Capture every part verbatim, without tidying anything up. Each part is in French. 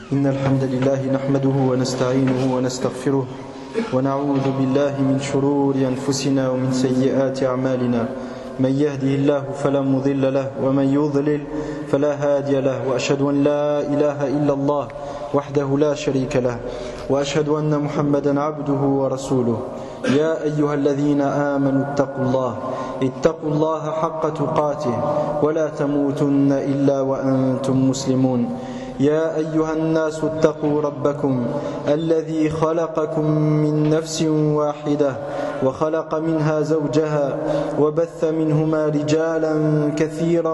إن الحمد لله نحمده ونستعينه ونستغفره ونعوذ بالله من شرور أنفسنا ومن سيئات أعمالنا. من يهده الله فلا مضل له ومن يضلل فلا هادي له، وأشهد أن لا إله إلا الله وحده لا شريك له، وأشهد أن محمدا عبده ورسوله. يا أيها الذين آمنوا اتقوا الله اتقوا الله حق تقاته ولا تموتن إلا وأنتم مسلمون. يا أيها الناس اتقوا ربكم الذي خلقكم من نفس واحدة وخلق منها زوجها وبث منهما رجالا كثيرا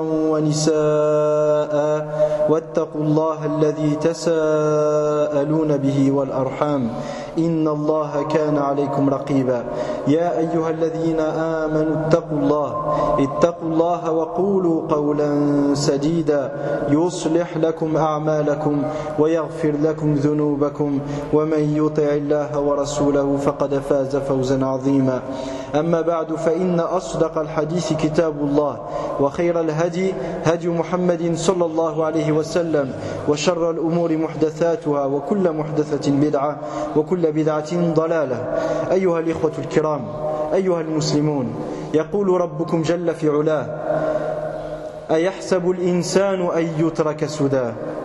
ونساء، واتقوا الله الذي تساءلون به والأرحام إن الله كان عليكم رقيبا. يا أيها الذين آمنوا اتقوا الله اتقوا الله وقولوا قولا سديدا يصلح لكم أعمالكم ويغفر لكم ذنوبكم، ومن يطع الله ورسوله فقد فاز فوزا عظيما. أما بعد، فإن أصدق الحديث كتاب الله، وخير الهدي هدي محمد صلى الله عليه وسلم، وشر الأمور محدثاتها وكل محدثة بدعة وكل بدعة ضلالة. أيها الإخوة الكرام، أيها المسلمون، يقول ربكم جل في علاه: أيحسب الإنسان أن يترك سدى؟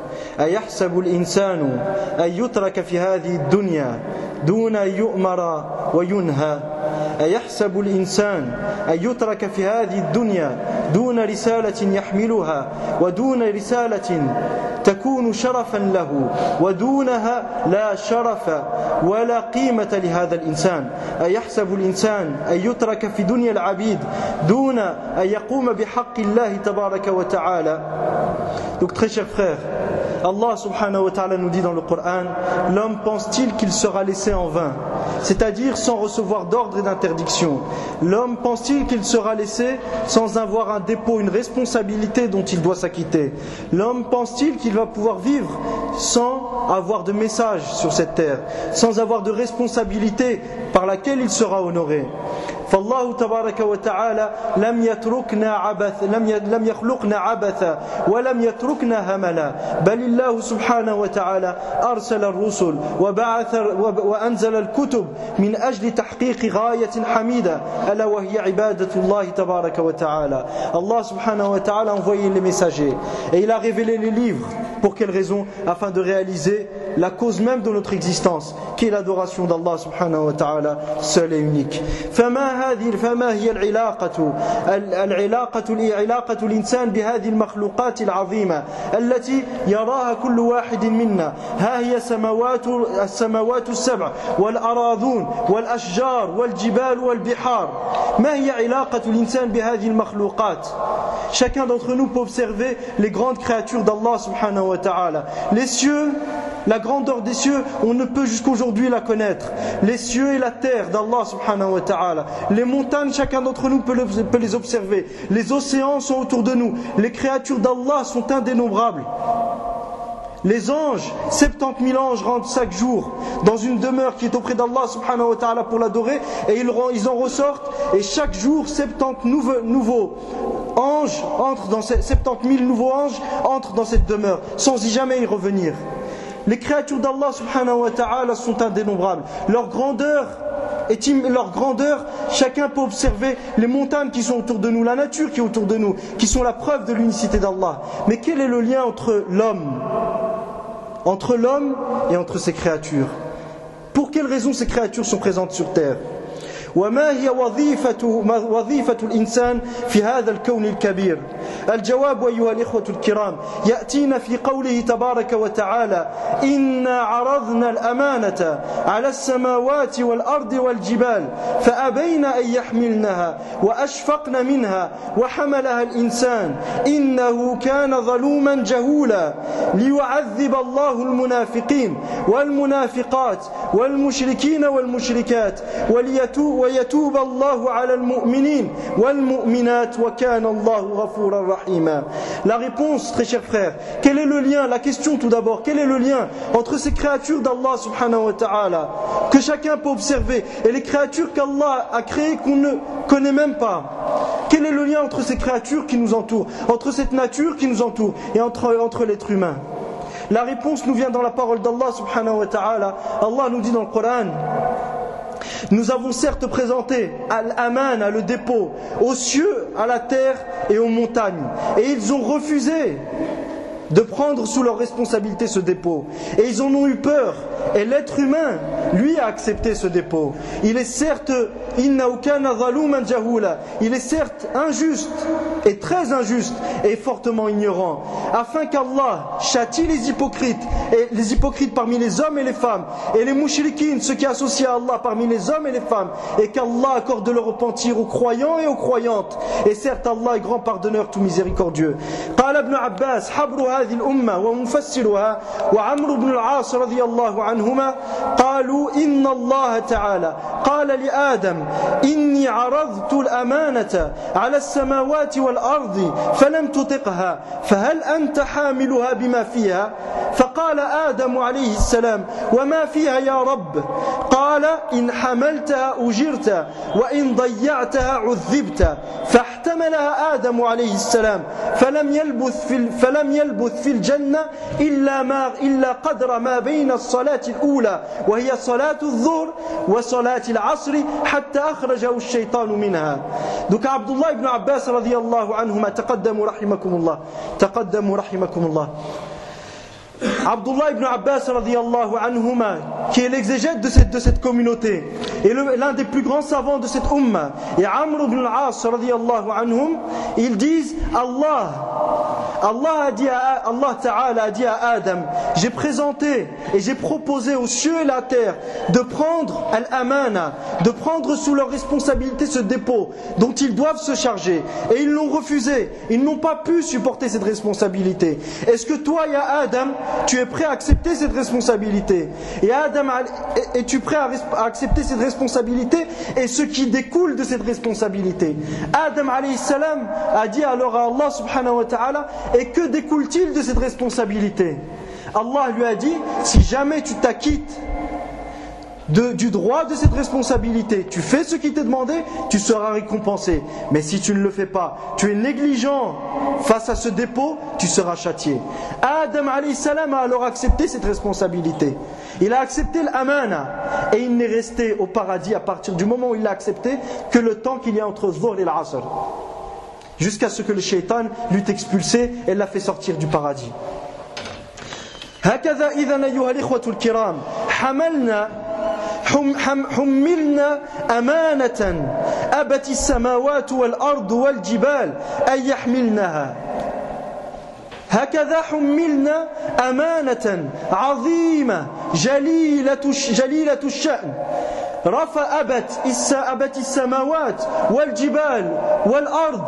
أيحسب الإنسان أن يترك في هذه الدنيا دون أن يؤمر وينهى؟ أيحسب الإنسان أن يترك في هذه الدنيا دون رسالة يحملها ودون رسالة تكون شرفا له، ودونها لا شرف ولا قيمة لهذا الإنسان؟ أيحسب الإنسان أن يترك في دنيا العبيد دون أن يقوم بحق الله تبارك وتعالى؟ Donc très chers frères, Allah subhanahu wa ta'ala nous dit dans le Coran: l'homme pense-t-il qu'il sera laissé en vain, c'est-à-dire sans recevoir d'ordre et d'interdiction? L'homme pense-t-il qu'il sera laissé sans avoir un dépôt, une responsabilité dont il doit s'acquitter? L'homme pense-t-il qu'il va pouvoir vivre sans avoir de message sur cette terre, sans avoir de responsabilité par laquelle il sera honoré? فالله تبارك وتعالى لم يتركنا عبث لم لم يخلقنا عبثا ولم يتركنا هملا، بل الله سبحانه وتعالى أرسل الرسل وبعث وأنزل الكتب من أجل تحقيق غاية حميدة ألا وهي عبادة الله تبارك وتعالى. Allah subhanahu wa ta'ala a envoyé les messagers et il a révélé les livres. Pour quelle raison? Afin de réaliser la cause même de notre existence, qui est l'adoration d'Allah subhanahu wa ta'ala seul et unique. فما هذه فما هي العلاقة العلاقة علاقة الإنسان بهذه المخلوقات العظيمة التي يراها كل واحد منا؟ ها هي سماوات السماوات السبع والأراضون والأشجار والجبال والبحار. ما هي علاقة الإنسان بهذه المخلوقات؟ Chacun d'entre nous peut observer les grandes créatures d'Allah subhanahu wa ta'ala. Les cieux, la grandeur des cieux, on ne peut jusqu'aujourd'hui la connaître. Les cieux et la terre d'Allah subhanahu wa ta'ala. Les montagnes, chacun d'entre nous peut, le, peut les observer. Les océans sont autour de nous. Les créatures d'Allah sont indénombrables. Les anges, soixante-dix mille anges rentrent chaque jour dans une demeure qui est auprès d'Allah subhanahu wa ta'ala pour l'adorer, et ils, ils en ressortent, et chaque jour soixante-dix nouveaux, nouveaux anges entrent dans cette, soixante-dix mille nouveaux anges entrent dans cette demeure sans y jamais y revenir. Les créatures d'Allah subhanahu wa ta'ala sont indénombrables. Leur grandeur est leur grandeur, chacun peut observer les montagnes qui sont autour de nous, la nature qui est autour de nous, qui sont la preuve de l'unicité d'Allah. Mais quel est le lien entre l'homme entre l'homme et entre ses créatures? Pour quelles raisons ces créatures sont présentes sur terre? وما هي وظيفة وظيفة الإنسان في هذا الكون الكبير؟ الجواب أيها الإخوة الكرام يأتينا في قوله تبارك وتعالى: إنا عرضنا الأمانة على السماوات والأرض والجبال فأبين أن يحملنها وأشفقن منها وحملها الإنسان إنه كان ظلوما جهولا ليعذب الله المنافقين والمنافقات والمشركين والمشركات وليتوب ويتوب الله على المؤمنين والمؤمنات وكان الله غفورا رحيما. La réponse, très chers frères, quel est le lien? La question tout d'abord, quel est le lien entre ces créatures d'Allah subhanahu wa ta'ala que chacun peut observer et les créatures qu'Allah a créées qu'on ne connaît même pas? Quel est le lien entre ces créatures qui nous entourent, entre cette nature qui nous entoure et entre, entre l'être humain? La réponse nous vient dans la parole d'Allah subhanahu wa ta'ala. Allah nous dit dans le Coran: nous avons certes présenté Al-Amana, le dépôt, aux cieux, à la terre et aux montagnes. Et ils ont refusé de prendre sous leur responsabilité ce dépôt. Et ils en ont eu peur. Et l'être humain, lui, a accepté ce dépôt. Il est certes innahu kana zaluman jahula. Il est certes injuste et très injuste et fortement ignorant, afin qu'Allah châtie les hypocrites, et les hypocrites parmi les hommes et les femmes, et les mouchriquines, ceux qui associent à Allah parmi les hommes et les femmes, et qu'Allah accorde le repentir aux croyants et aux croyantes. Et certes, Allah est grand pardonneur, tout miséricordieux. قال ابن عباس حبر هذه الأمة ومفسرها وعمرو بن العاص رضي الله عنهما قالوا إن الله تعالى قال لآدم إني عرضت الأمانة على السماوات والأرض فلم تطقها فهل أنت حاملها بما فيها؟ فقال آدم عليه السلام وما فيها يا رب؟ قال إن حملتها أجرت وإن ضيعتها عذبت. فاحتملها آدم عليه السلام فلم يلبث في فلم يلبث في الجنة إلا ما إلا قدر ما بين الصلاة الأولى وهي صلاة الظهر وصلاة العصر حتى أخرجه الشيطان منها. Donc Abdullah ibn Abbas radiyallahu anhuma taqaddamu rahimakumullah taqaddamu rahimakumullah. Abdullah ibn Abbas radiyallahu anhuma, qui est l'exégète de cette, de cette communauté et l'un des plus grands savants de cette umma, et Amr ibn al-As radiyallahu anhum, ils disent Allah Allah a dit à Allah Ta'ala a dit à Adam: j'ai présenté et j'ai proposé aux cieux et la terre de prendre al-amana, de prendre sous leur responsabilité ce dépôt dont ils doivent se charger, et ils l'ont refusé. Ils n'ont pas pu supporter cette responsabilité. Est-ce que toi, ya Adam, tu es prêt à accepter cette responsabilité? Et Adam, es-tu prêt à accepter cette responsabilité et ce qui découle de cette responsabilité? Adam alayhi salam a dit alors à Allah subhanahu wa ta'ala: et que découle-t-il de cette responsabilité? Allah lui a dit: si jamais tu t'acquittes de, du droit de cette responsabilité, tu fais ce qui t'est demandé, tu seras récompensé. Mais si tu ne le fais pas, tu es négligent face à ce dépôt, tu seras châtié. Adam alayhi salam a alors accepté cette responsabilité. Il a accepté l'amana, et il n'est resté au paradis à partir du moment où il l'a accepté que le temps qu'il y a entre Zuhr et l'Asr, jusqu'à ce que le shaitan l'eut expulsé et l'a fait sortir du paradis. هكذا إذن أيها الإخوة الكرام حملنا حملنا أمانة أبت السماوات والأرض والجبال أن يحملنها. هكذا حملنا أمانة عظيمة جليلة جليلة الشأن رفع أبت أبت السماوات والجبال والأرض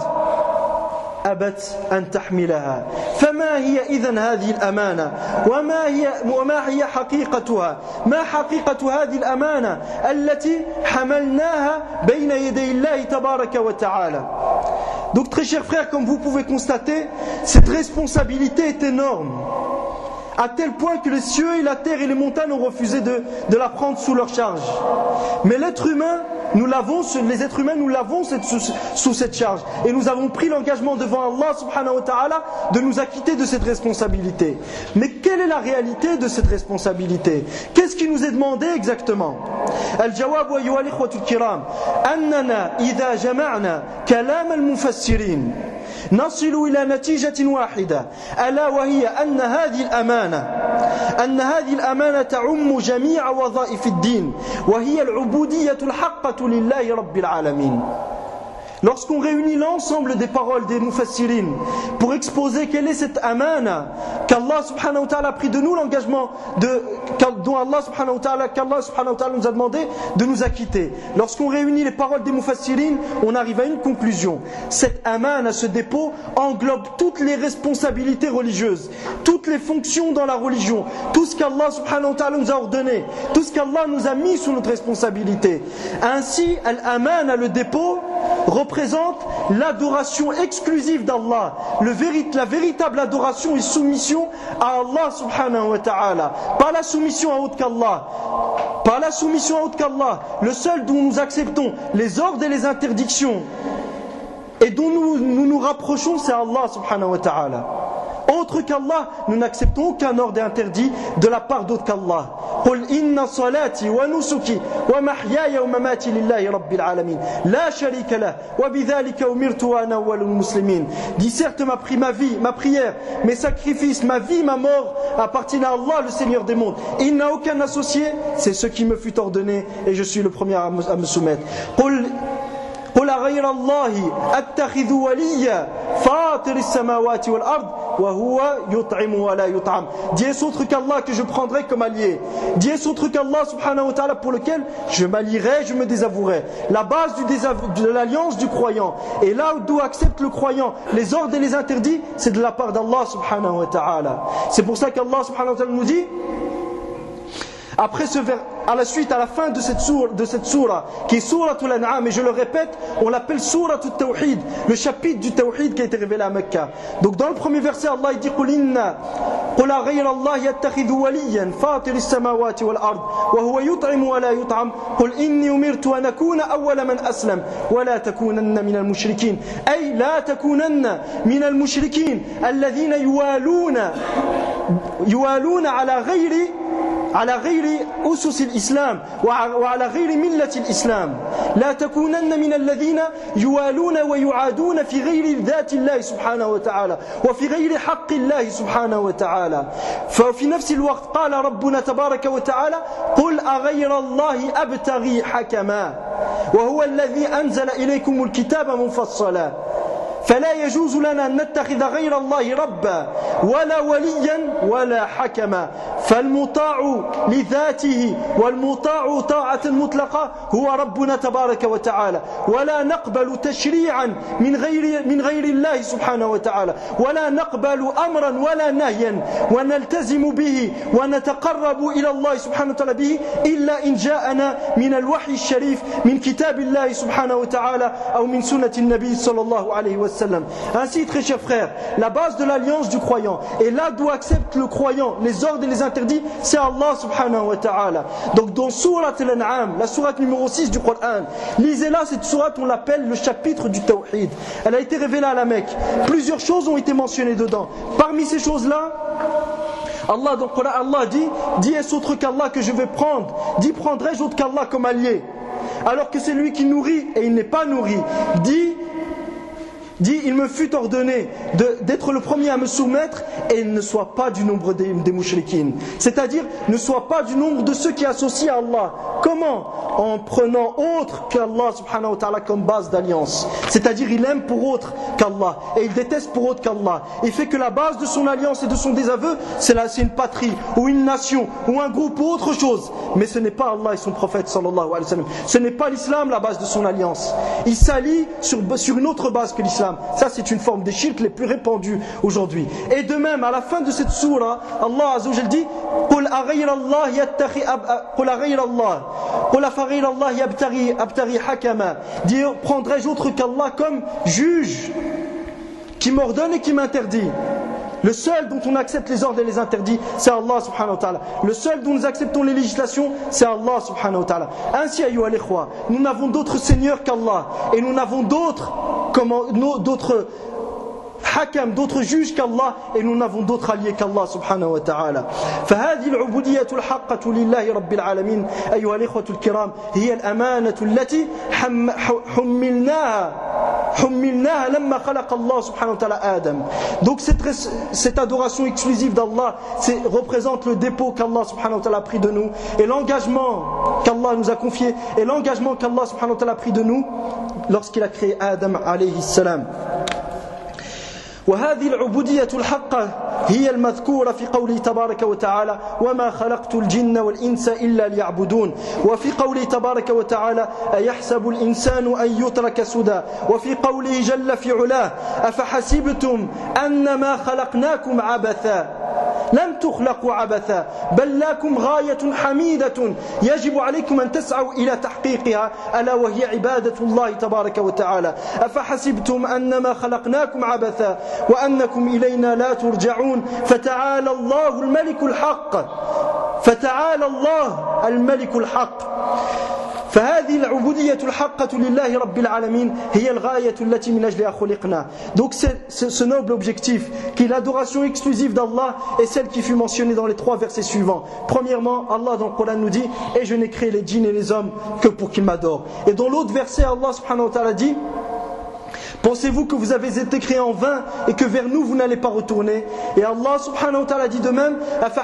أبت أن تحملها. فما هي إذن هذه الأمانة؟ وما هي وما هي حقيقتها؟ ما حقيقة هذه الأمانة التي حملناها بين يدي الله تبارك وتعالى؟ Donc très chers frères, comme vous pouvez constater, cette responsabilité est énorme, à tel point que les cieux et la terre et les montagnes ont refusé de, de la prendre sous leur charge. Mais l'être humain, nous l'avons, les êtres humains, nous l'avons cette, sous, sous cette charge. Et nous avons pris l'engagement devant Allah subhanahu wa ta'ala de nous acquitter de cette responsabilité. Mais quelle est la réalité de cette responsabilité? Qu'est-ce qui nous est demandé exactement? Al-jawab wa ayyuha al-ikhwatu al-kiram annana idha jama'na kalam al-mufassirin نصل إلى نتيجة واحدة ألا وهي أن هذه الأمانة أن هذه الأمانة تعم جميع وظائف الدين وهي العبودية الحقة لله رب العالمين. Lorsqu'on réunit l'ensemble des paroles des mufassirin pour exposer quelle est cette amana qu'Allah subhanahu wa ta'ala a pris de nous l'engagement de, dont Allah subhanahu wa ta'ala, qu'Allah subhanahu wa ta'ala nous a demandé de nous acquitter, lorsqu'on réunit les paroles des mufassirin, on arrive à une conclusion: cette amana, ce dépôt, englobe toutes les responsabilités religieuses, toutes les fonctions dans la religion, tout ce qu'Allah subhanahu wa ta'ala nous a ordonné, tout ce qu'Allah nous a mis sous notre responsabilité. Ainsi, al-amana, le dépôt, représente l'adoration exclusive d'Allah, le vérit, la véritable adoration et soumission à Allah subhanahu wa ta'ala, pas la soumission à autre qu'Allah, pas la soumission à autre qu'Allah, le seul dont nous acceptons les ordres et les interdictions et dont nous nous, nous rapprochons, c'est Allah subhanahu wa ta'ala. autre qu'Allah, nous n'acceptons aucun ordre interdit de la part d'autre qu'Allah. قل إن صلاتي ونسكي ومحياي ومماتي لله رب العالمين لا شريك له وبذلك أمرت وأنا أول المسلمين. Dis certes ma, pri- ma vie, ma prière, mes sacrifices, ma vie, ma mort appartiennent à Allah, le Seigneur des mondes. Il n'a aucun associé, c'est ce qui me fut ordonné et je suis le premier à me, à me soumettre. قل قل غير الله أتخذ وليا فاطر السماوات والأرض وهو يطعم ولا يطعم. Dis est-ce autre qu'Allah que je prendrai comme allié. Dis est-ce autre qu'Allah subhanahu wa ta'ala pour lequel je m'allierai, je me désavouerai. La base du désav- de l'alliance du croyant. Et là d'où accepte le croyant les ordres et les interdits, c'est de la part d'Allah subhanahu wa ta'ala. C'est pour ça qu'Allah subhanahu wa ta'ala nous dit, après ce vers, à la suite, à la fin de cette sourate, de cette sourate qui est Souratul An'am, et je le répète, on l'appelle Souratul Tawhid, le chapitre du Tawhid qui a été révélé à Mecca. Donc dans le premier verset, Allah il dit قُلْ إِنَّا قُلْ غَيْرَ اللَّهِ يَتَّخِذُ وَلِيًّا فَاطِرِ السَّمَاوَاتِ وَالْأَرْضِ وَهُوَ يُطْعِمُ وَلَا يُطْعَمُ قُلْ إِنِّي أُمِرْتُ أَنْ أَكُونَ أَوَّلَ مَنْ أَسْلَمَ وَلَا تَكُونَنَّ مِنَ الْمُشْرِكِينَ. أي لا تكونن من المشركين الذين يوالون يوالون على غير على غير أسس الإسلام وعلى غير ملة الإسلام. لا تكونن من الذين يوالون ويعادون في غير ذات الله سبحانه وتعالى وفي غير حق الله سبحانه وتعالى. ففي نفس الوقت قال ربنا تبارك وتعالى قل أغير الله أبتغي حكما وهو الذي أنزل إليكم الكتاب مفصلا فلا يجوز لنا أن نتخذ غير الله ربا ولا وليا ولا حكما. فالمطاع لذاته والمطاع طاعة مطلقة هو ربنا تبارك وتعالى ولا نقبل تشريعا من غير من غير الله سبحانه وتعالى ولا نقبل أمرا ولا نهيا ونلتزم به ونتقرب إلى الله سبحانه وتعالى به إلا إن جاءنا من الوحي الشريف من كتاب الله سبحانه وتعالى أو من سنة النبي صلى الله عليه وسلم. Ainsi, très chers frères, la base de l'alliance du croyant, et là d'où accepte le croyant les ordres et les interdits, c'est Allah subhanahu wa ta'ala. Donc dans Surat al-An'am, la sourate numéro six du Coran, lisez-la, cette sourate on l'appelle le chapitre du Tawhid. Elle a été révélée à la Mecque. Plusieurs choses ont été mentionnées dedans. Parmi ces choses-là, Allah, dans le Coran, Allah dit, dis est-ce autre qu'Allah que je vais prendre? Dis prendrai-je autre qu'Allah comme allié? Alors que c'est lui qui nourrit et il n'est pas nourri. Dis Dit, il me fut ordonné de, d'être le premier à me soumettre et ne soit pas du nombre des, des mouchrikines. C'est-à-dire, ne soit pas du nombre de ceux qui associent à Allah. Comment? En prenant autre qu'Allah subhanahu wa ta'ala comme base d'alliance. C'est-à-dire, il aime pour autre qu'Allah et il déteste pour autre qu'Allah. Il fait que la base de son alliance et de son désaveu, c'est, la, c'est une patrie ou une nation ou un groupe ou autre chose. Mais ce n'est pas Allah et son prophète sallallahu alayhi wa sallam. Ce n'est pas l'islam la base de son alliance. Il s'allie sur, sur une autre base que l'islam. Ça c'est une forme des shirk les plus répandues aujourd'hui. Et de même à la fin de cette sourate, Allah Azza wa Jalla dit قُلْ أَغَيْرَ اللَّهِ يَتَّخِذُ قُلْ أَغَيْرَ اللَّهِ قُلْ أَفَغَيْرَ اللَّهِ يَبْتَغِي أَبْتَغِي حَكَمًا. Dire prendrai-je autre qu'Allah comme juge qui m'ordonne et qui m'interdit? Le seul dont on accepte les ordres et les interdits, c'est Allah subhanahu wa ta'ala. Le seul dont nous acceptons les législations, c'est Allah subhanahu wa ta'ala. Ainsi, ayyuha al-ikhwa, nous n'avons d'autre Seigneur qu'Allah. Et nous n'avons d'autres, comment, d'autres حكم d'autres juges qu'Allah et nous n'avons d'autres alliés qu'Allah سبحانه وتعالى. فهذه العبودية الحقة لله رب العالمين أيها الإخوة الكرام هي الأمانة التي حملناها حملناها لما خلق الله سبحانه وتعالى آدم. Donc cette, cette adoration exclusive d'Allah représente le dépôt qu'Allah subhanahu wa ta'ala a pris de nous et l'engagement qu'Allah nous a confié et l'engagement qu'Allah subhanahu wa ta'ala a pris de nous lorsqu'il a créé Adam alayhi salam. وهذه العبودية الحقة هي المذكورة في قوله تبارك وتعالى وما خلقت الجن والإنس إلا ليعبدون وفي قوله تبارك وتعالى أيحسب الإنسان أن يترك سدى وفي قوله جل في علاه أفحسبتم أنما خلقناكم عبثا لم تخلقوا عبثا بل لكم غاية حميدة يجب عليكم أن تسعوا إلى تحقيقها ألا وهي عبادة الله تبارك وتعالى أفحسبتم أنما خلقناكم عبثا وأنكم إلينا لا ترجعون فتعالى الله الملك الحق فتعالى الله الملك الحق. فهذه العبودية الحقة لله رب العالمين هي الغاية التي من أجلها خلقنا. Donc c'est ce noble objectif qui est l'adoration exclusive d'Allah est celle qui fut mentionnée dans les trois versets suivants. Premièrement, Allah dans le Coran nous dit et je n'ai créé les djinns et les hommes que pour qu'ils m'adorent. Et dans l'autre verset, Allah subhanahu wa ta'ala dit pensez-vous que vous avez été créés en vain et que vers nous vous n'allez pas retourner? Et Allah subhanahu wa ta'ala dit de même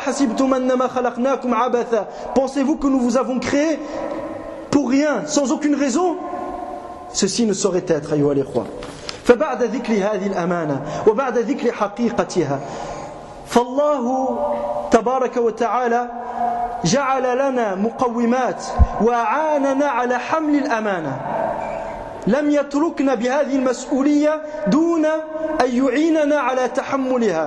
pensez-vous que nous vous avons créés pour rien, sans aucune raison? Ceci ne saurait être أيها الإخوة. فبعد ذكر هذه الأمانة وبعد ذكر حقيقتها فالله تبارك وتعالى جعل لنا مقومات وأعاننا على حمل الأمانة. لم يتركنا بهذه المسؤولية دون أن يعيننا على تحملها.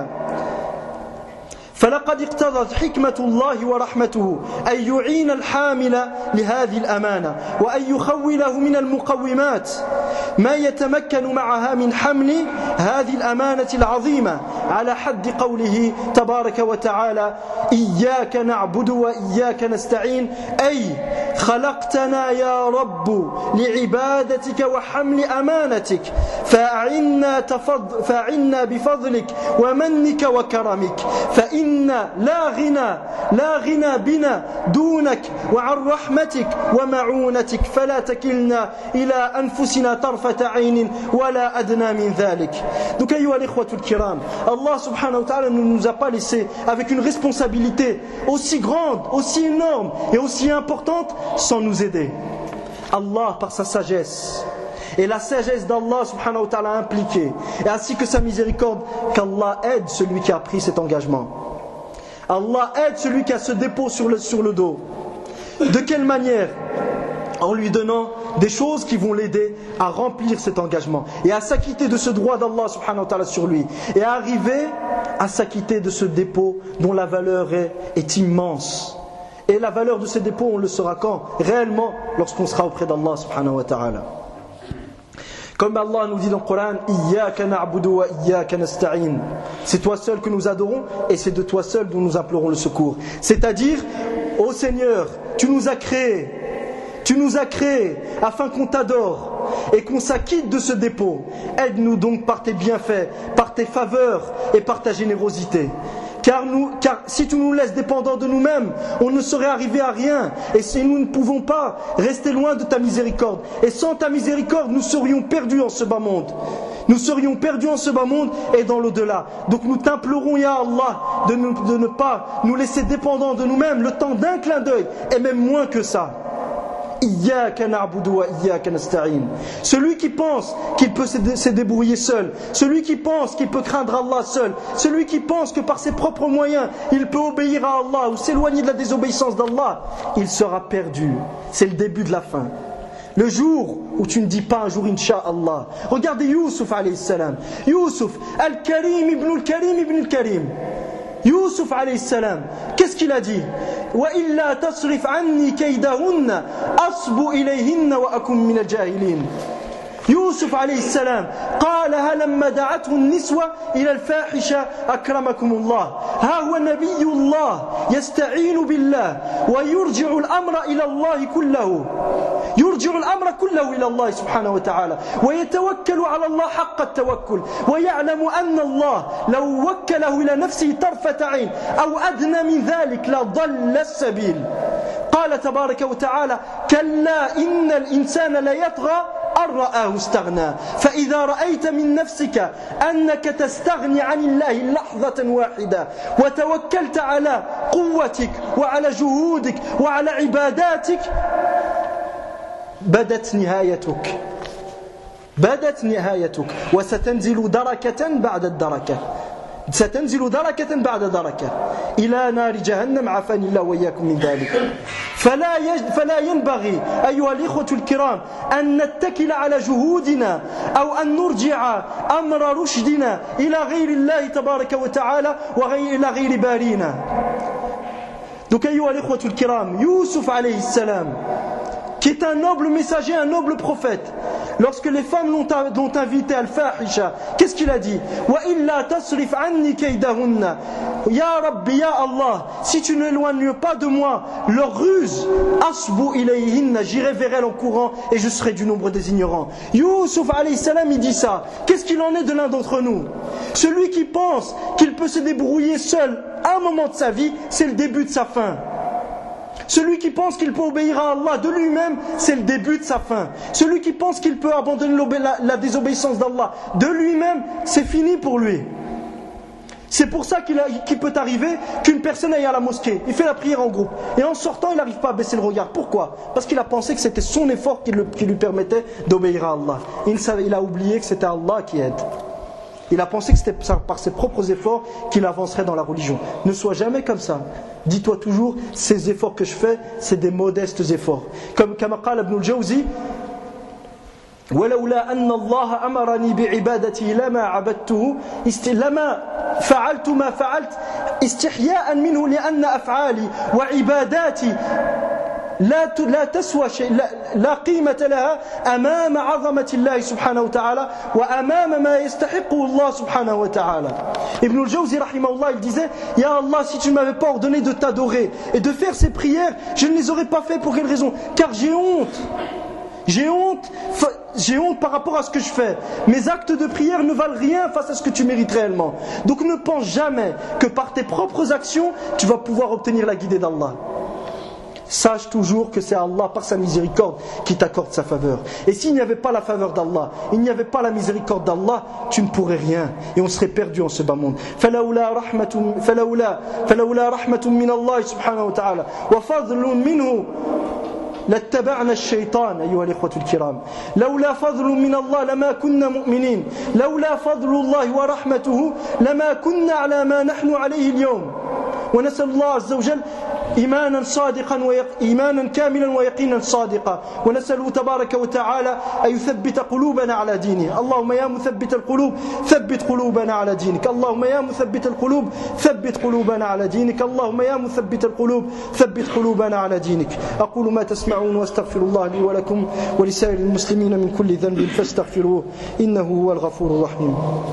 فلقد اقتضت حكمة الله ورحمته أن يعين الحامل لهذه الأمانة وأن يخوله من المقومات ما يتمكن معها من حمل هذه الأمانة العظيمة على حد قوله تبارك وتعالى إياك نعبد وإياك نستعين أي خلقتنا يا رب لعبادتك وحمل أمانتك فأعنا, تفض فأعنا بفضلك ومنك وكرمك فإن لا غنى لا غنى بنا دونك وعن رحمتك ومعونتك فلا تكلنا إلى أنفسنا طرفة عين ولا أدنى من ذلك. Donc أيها الإخوة الكرام, Allah subhanahu wa ta'ala ne nous a pas laissé avec une responsabilité aussi grande, aussi énorme et aussi importante sans nous aider. Allah par sa sagesse et la sagesse d'Allah subhanahu wa ta'ala impliquée et ainsi que sa miséricorde qu'Allah aide celui qui a pris cet engagement. Allah aide celui qui a ce dépôt sur le, sur le dos. De quelle manière? En lui donnant des choses qui vont l'aider à remplir cet engagement et à s'acquitter de ce droit d'Allah subhanahu wa ta'ala sur lui et à arriver à s'acquitter de ce dépôt dont la valeur est, est immense. Et la valeur de ce dépôt, on le saura quand? Réellement, lorsqu'on sera auprès d'Allah subhanahu wa ta'ala. Comme Allah nous dit dans le Coran, Iyyaka na'budu wa iyyaka nasta'in. C'est toi seul que nous adorons et c'est de toi seul dont nous implorons le secours. C'est-à-dire, ô Seigneur, tu nous as créés, tu nous as créés afin qu'on t'adore et qu'on s'acquitte de ce dépôt. Aide-nous donc par tes bienfaits, par tes faveurs et par ta générosité. Car, nous, car si tu nous laisses dépendants de nous-mêmes, on ne saurait arriver à rien. Et si nous ne pouvons pas rester loin de ta miséricorde. Et sans ta miséricorde, nous serions perdus en ce bas monde. Nous serions perdus en ce bas monde et dans l'au-delà. Donc nous t'implorons, Ya Allah, de, nous, de ne pas nous laisser dépendants de nous-mêmes le temps d'un clin d'œil, et même moins que ça. Iyyaka na'budu wa iyyaka nasta'in. Celui qui pense qu'il peut se débrouiller seul, celui qui pense qu'il peut craindre Allah seul, celui qui pense que par ses propres moyens il peut obéir à Allah ou s'éloigner de la désobéissance d'Allah, il sera perdu. C'est le début de la fin. Le jour où tu ne dis pas un jour Inch'Allah. Regardez Youssouf alayhi salam. Youssouf, Al-Karim ibn al-Karim ibn al-Karim. Youssouf alayhi salam, qu'est-ce qu'il a dit? وَإِلَّا تَصْرِفْ عَنِّي كَيْدَهُنَّ أَصْبُ إِلَيْهِنَّ وَأَكُنْ مِنَ الْجَاهِلِينَ. يوسف عليه السلام قالها لما دعته النسوة إلى الفاحشة أكرمكم الله. ها هو نبي الله يستعين بالله ويرجع الأمر إلى الله كله، يرجع الأمر كله إلى الله سبحانه وتعالى ويتوكل على الله حق التوكل ويعلم أن الله لو وكله إلى نفسه طرفة عين أو أدنى من ذلك لضل السبيل. قال تبارك وتعالى كلا إن الإنسان ليطغى أن رآه استغنى. فإذا رأيت من نفسك أنك تستغني عن الله لحظة واحدة وتوكلت على قوتك وعلى جهودك وعلى عباداتك بدت نهايتك بدت نهايتك وستنزل دركة بعد الدركة ستنزل دركة بعد دركة إلى نار جهنم عافاني الله وإياكم من ذلك. فلا يج... فلا ينبغي أيها الإخوة الكرام أن نتكل على جهودنا أو أن نرجع أمر رشدنا إلى غير الله تبارك وتعالى وغير إلى غير بارينا. Donc أيها الإخوة الكرام, Youssouf alayhi salam, qui est un noble messager, un noble prophète, lorsque les femmes l'ont, l'ont invité à al-fahisha, qu'est-ce qu'il a dit? Wa illa tasrif anni kaydahunna. Ya Rabbi, ya Allah, si tu n'éloignes pas de moi leur ruse, asbu ilayhinna, j'irai vers elles en courant et je serai du nombre des ignorants. Youssouf alayhi salam, il dit ça. Qu'est-ce qu'il en est de l'un d'entre nous? Celui qui pense qu'il peut se débrouiller seul à un moment de sa vie, c'est le début de sa fin. Celui qui pense qu'il peut obéir à Allah de lui-même, c'est le début de sa fin. Celui qui pense qu'il peut abandonner la, la désobéissance d'Allah de lui-même, c'est fini pour lui. C'est pour ça qu'il, a, qu'il peut arriver qu'une personne aille à la mosquée, il fait la prière en groupe, et en sortant il n'arrive pas à baisser le regard. Pourquoi? Parce qu'il a pensé que c'était son effort qui, le, qui lui permettait d'obéir à Allah. Il, savait, il a oublié que c'était Allah qui aide. Il a pensé que c'était par ses propres efforts qu'il avancerait dans la religion. Ne sois jamais comme ça. Dis-toi toujours, ces efforts que je fais, c'est des modestes efforts. Comme Kamakal Ibn al-Jawzi, ولولا أن الله أمرني بعبادته لما عبدته لما فعلت ما فعلت استحياء منه لأن أفعالي وعباداتي لا لا تسوى شيء لا, لا قيمة لها أمام عظمة الله سبحانه وتعالى وأمام ما يستحقه الله سبحانه وتعالى. Ibn al-Jawzi rahimahullah, il disait: Ya Allah, si tu ne m'avais pas ordonné de t'adorer et de faire ces prières, je ne les aurais pas fait. Pour quelle raison? Car j'ai honte. J'ai honte, j'ai honte par rapport à ce que je fais. Mes actes de prière ne valent rien face à ce que tu mérites réellement. Donc ne pense jamais que par tes propres actions, tu vas pouvoir obtenir la guidée d'Allah. Sache toujours que c'est Allah par sa miséricorde qui t'accorde sa faveur. Et s'il n'y avait pas la faveur d'Allah, il n'y avait pas la miséricorde d'Allah, tu ne pourrais rien. Et on serait perdu en ce bas monde. فَلَوْلَا رَحْمَةٌ فَلَوْلَا فَلَوْلَا رَحْمَةٌ مِّنَ اللَّهِ سُبْحَانَهُ وَتَعَالَى وَفَضْلٌ مِّنْهُ لاتبعنا الشيطان أيها الإخوة الكرام. لولا فضل من الله لما كنا مؤمنين. لولا فضل الله ورحمته لما كنا على ما نحن عليه اليوم. ونسأل الله عز وجل إيمانا صادقا ويق... إيمانا كاملا ويقينا صادقا. ونسأله تبارك وتعالى أن يثبت قلوبنا على دينه. اللهم يا مثبت القلوب ثبت قلوبنا على دينك. اللهم يا مثبت القلوب ثبت قلوبنا على دينك. اللهم يا مثبت القلوب ثبت قلوبنا على دينك. أقول ما تسمعون واستغفر الله لي ولكم ولسائر المسلمين من كل ذنب فاستغفروه إنه هو الغفور الرحيم.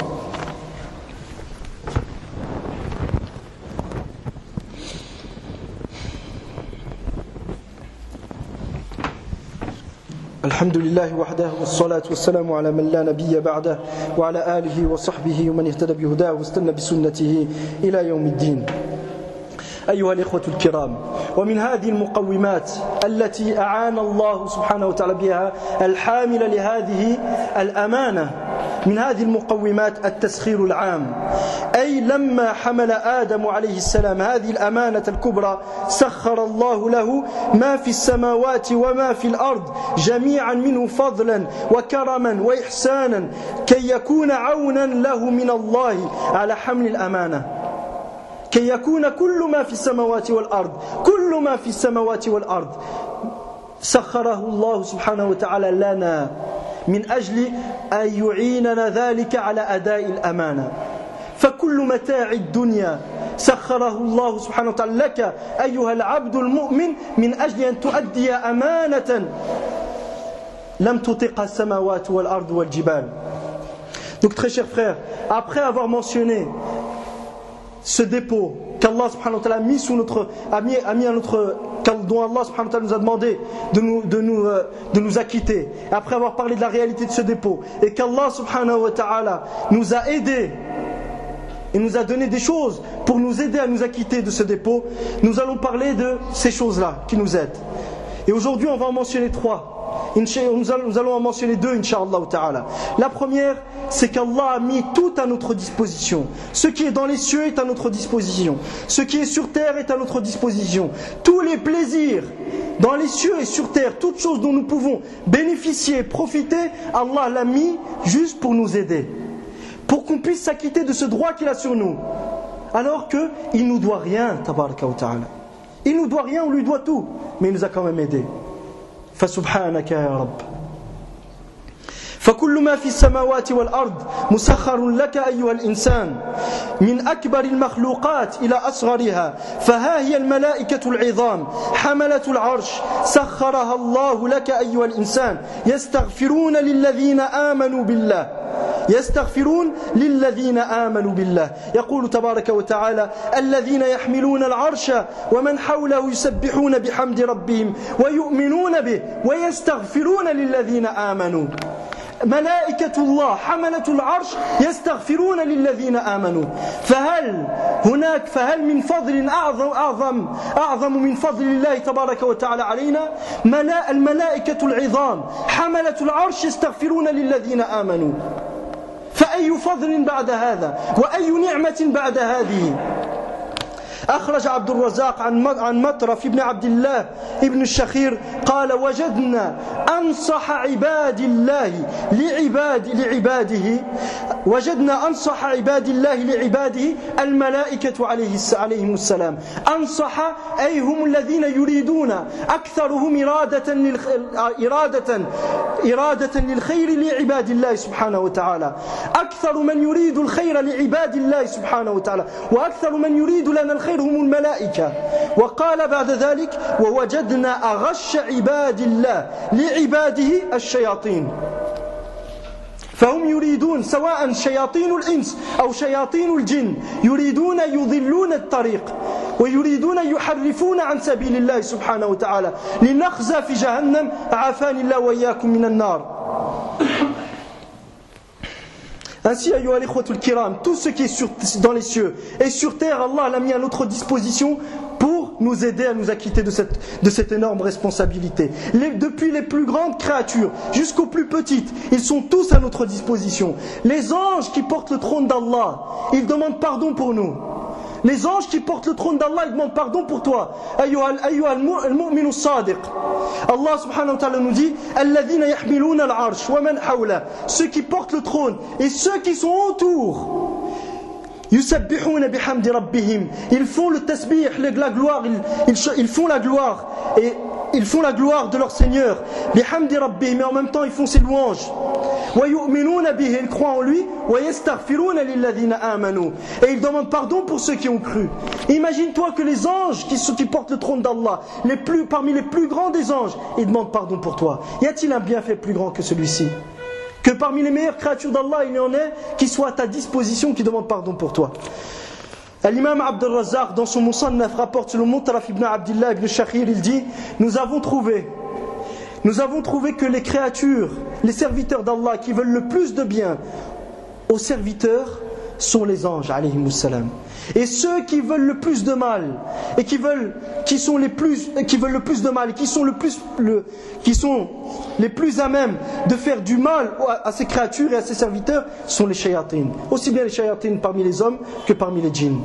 الحمد لله وحده والصلاة والسلام على من لا نبي بعده وعلى آله وصحبه ومن اهتدى بهداه واستنى بسنته إلى يوم الدين. أيها الإخوة الكرام، ومن هذه المقومات التي أعان الله سبحانه وتعالى بها الحامل لهذه الأمانة، من هذه المقومات التسخير العام. أي لما حمل آدم عليه السلام هذه الأمانة الكبرى سخر الله له ما في السماوات وما في الأرض جميعا منه فضلا وكرما وإحسانا كي يكون عونا له من الله على حمل الأمانة. كي يكون كل ما في السماوات والأرض كل ما في السماوات والأرض سخره الله سبحانه وتعالى لنا من أجل أن يعيننا ذلك على أداء الأمانة. فكل متاع الدنيا سخره الله سبحانه وتعالى لك أيها العبد المؤمن من أجل أن تؤدي أمانة لم تطقها السماوات والأرض والجبال. Donc très chers frères, après avoir mentionné ce dépôt qu'Allah subhanahu wa ta'ala a mis sous notre, a mis, a mis à notre, dont Allah subhanahu wa ta'ala nous a demandé de nous, de nous, de nous acquitter, après avoir parlé de la réalité de ce dépôt, et qu'Allah subhanahu wa ta'ala nous a aidés et nous a donné des choses pour nous aider à nous acquitter de ce dépôt, nous allons parler de ces choses-là qui nous aident. Et aujourd'hui on va en mentionner trois. Nous allons en mentionner deux, Inch'Allah ta'ala. La première, c'est qu'Allah a mis tout à notre disposition. Ce qui est dans les cieux est à notre disposition. Ce qui est sur terre est à notre disposition. Tous les plaisirs dans les cieux et sur terre, toutes choses dont nous pouvons bénéficier, profiter, Allah l'a mis juste pour nous aider, pour qu'on puisse s'acquitter de ce droit qu'il a sur nous, alors qu'il ne nous doit rien, tabaraka wa ta'ala. Il ne nous doit rien, on lui doit tout, mais il nous a quand même aidés. فسبحانك يا رب. فكل ما في السماوات والأرض مسخر لك أيها الإنسان من أكبر المخلوقات إلى أصغرها. فها هي الملائكة العظام حملة العرش سخرها الله لك أيها الإنسان يستغفرون للذين آمنوا بالله يستغفرون للذين آمنوا بالله. يقول تبارك وتعالى الذين يحملون العرش ومن حوله يسبحون بحمد ربهم ويؤمنون به ويستغفرون للذين آمنوا. ملائكة الله حملة العرش يستغفرون للذين آمنوا. فهل هناك فهل من فضل أعظم أعظم أعظم من فضل الله تبارك وتعالى علينا؟ الملائكة العظام حملة العرش يستغفرون للذين آمنوا. فأي فضل بعد هذا وأي نعمة بعد هذه؟ أخرج عبد الرزاق عن مطرف ابن عبد الله ابن الشخير قال وجدنا أنصح عباد الله لعباد لعباده وجدنا أنصح عباد الله لعباده الملائكة عليهم السلام. أنصح أي هم الذين يريدون أكثرهم إرادة إرادة إرادة للخير لعباد الله سبحانه وتعالى. أكثر من يريد الخير لعباد الله سبحانه وتعالى وأكثر من يريد لنا الخير هم الملائكة. وقال بعد ذلك ووجدنا أغش عباد الله لعباده الشياطين. فهم يريدون سواء شياطين الإنس أو شياطين الجن يريدون يضلون الطريق ويريدون يحرفون عن سبيل الله سبحانه وتعالى لنخزى في جهنم عافاني الله وإياكم من النار. Ainsi, ayyuha al-ikhwatul kiram, tout ce qui est sur, dans les cieux et sur terre, Allah l'a mis à notre disposition pour nous aider à nous acquitter de cette, de cette énorme responsabilité. Les, depuis les plus grandes créatures jusqu'aux plus petites, ils sont tous à notre disposition. Les anges qui portent le trône d'Allah, ils demandent pardon pour nous. Les anges qui portent le trône d'Allah, ils demandent pardon pour toi. Ayyuha al-mu'minu as-sadiq. Allah subhanahu wa ta'ala nous dit alladhina yahmiluna al-arsh wa man hawla. Ceux qui portent le trône et ceux qui sont autour. Yusabbihuna bihamdi rabbihim. Ils font le tasbih, la gloire, ils, ils, ils font la gloire et ils font la gloire de leur Seigneur. Bihamdi rabbihim, mais en même temps ils font ses louanges. وَيُؤْمِنُونَ بِهِ, ils croient en lui. وَيَسْتَغْفِرُونَ لِلَّذِينَ آمَنُوا, et ils demandent pardon pour ceux qui ont cru. Imagine-toi que les anges qui, qui portent le trône d'Allah, les plus, parmi les plus grands des anges, ils demandent pardon pour toi. Y a-t-il un bienfait plus grand que celui-ci? Que parmi les meilleures créatures d'Allah, il y en ait qui soient à ta disposition, qui demandent pardon pour toi. L'imam Abd al-Razzaq, dans son Musannaf, rapporte sur le Mutaraf ibn Abdillah ibn Shakhir, il dit nous avons trouvé Nous avons trouvé que les créatures, les serviteurs d'Allah qui veulent le plus de bien aux serviteurs sont les anges, alayhimus salam. Et ceux qui veulent le plus de mal et qui veulent, qui sont les plus, qui veulent le plus de mal et qui sont le plus, le, qui sont les plus à même de faire du mal à ces créatures et à ces serviteurs sont les shayatines. Aussi bien les shayatines parmi les hommes que parmi les djinns.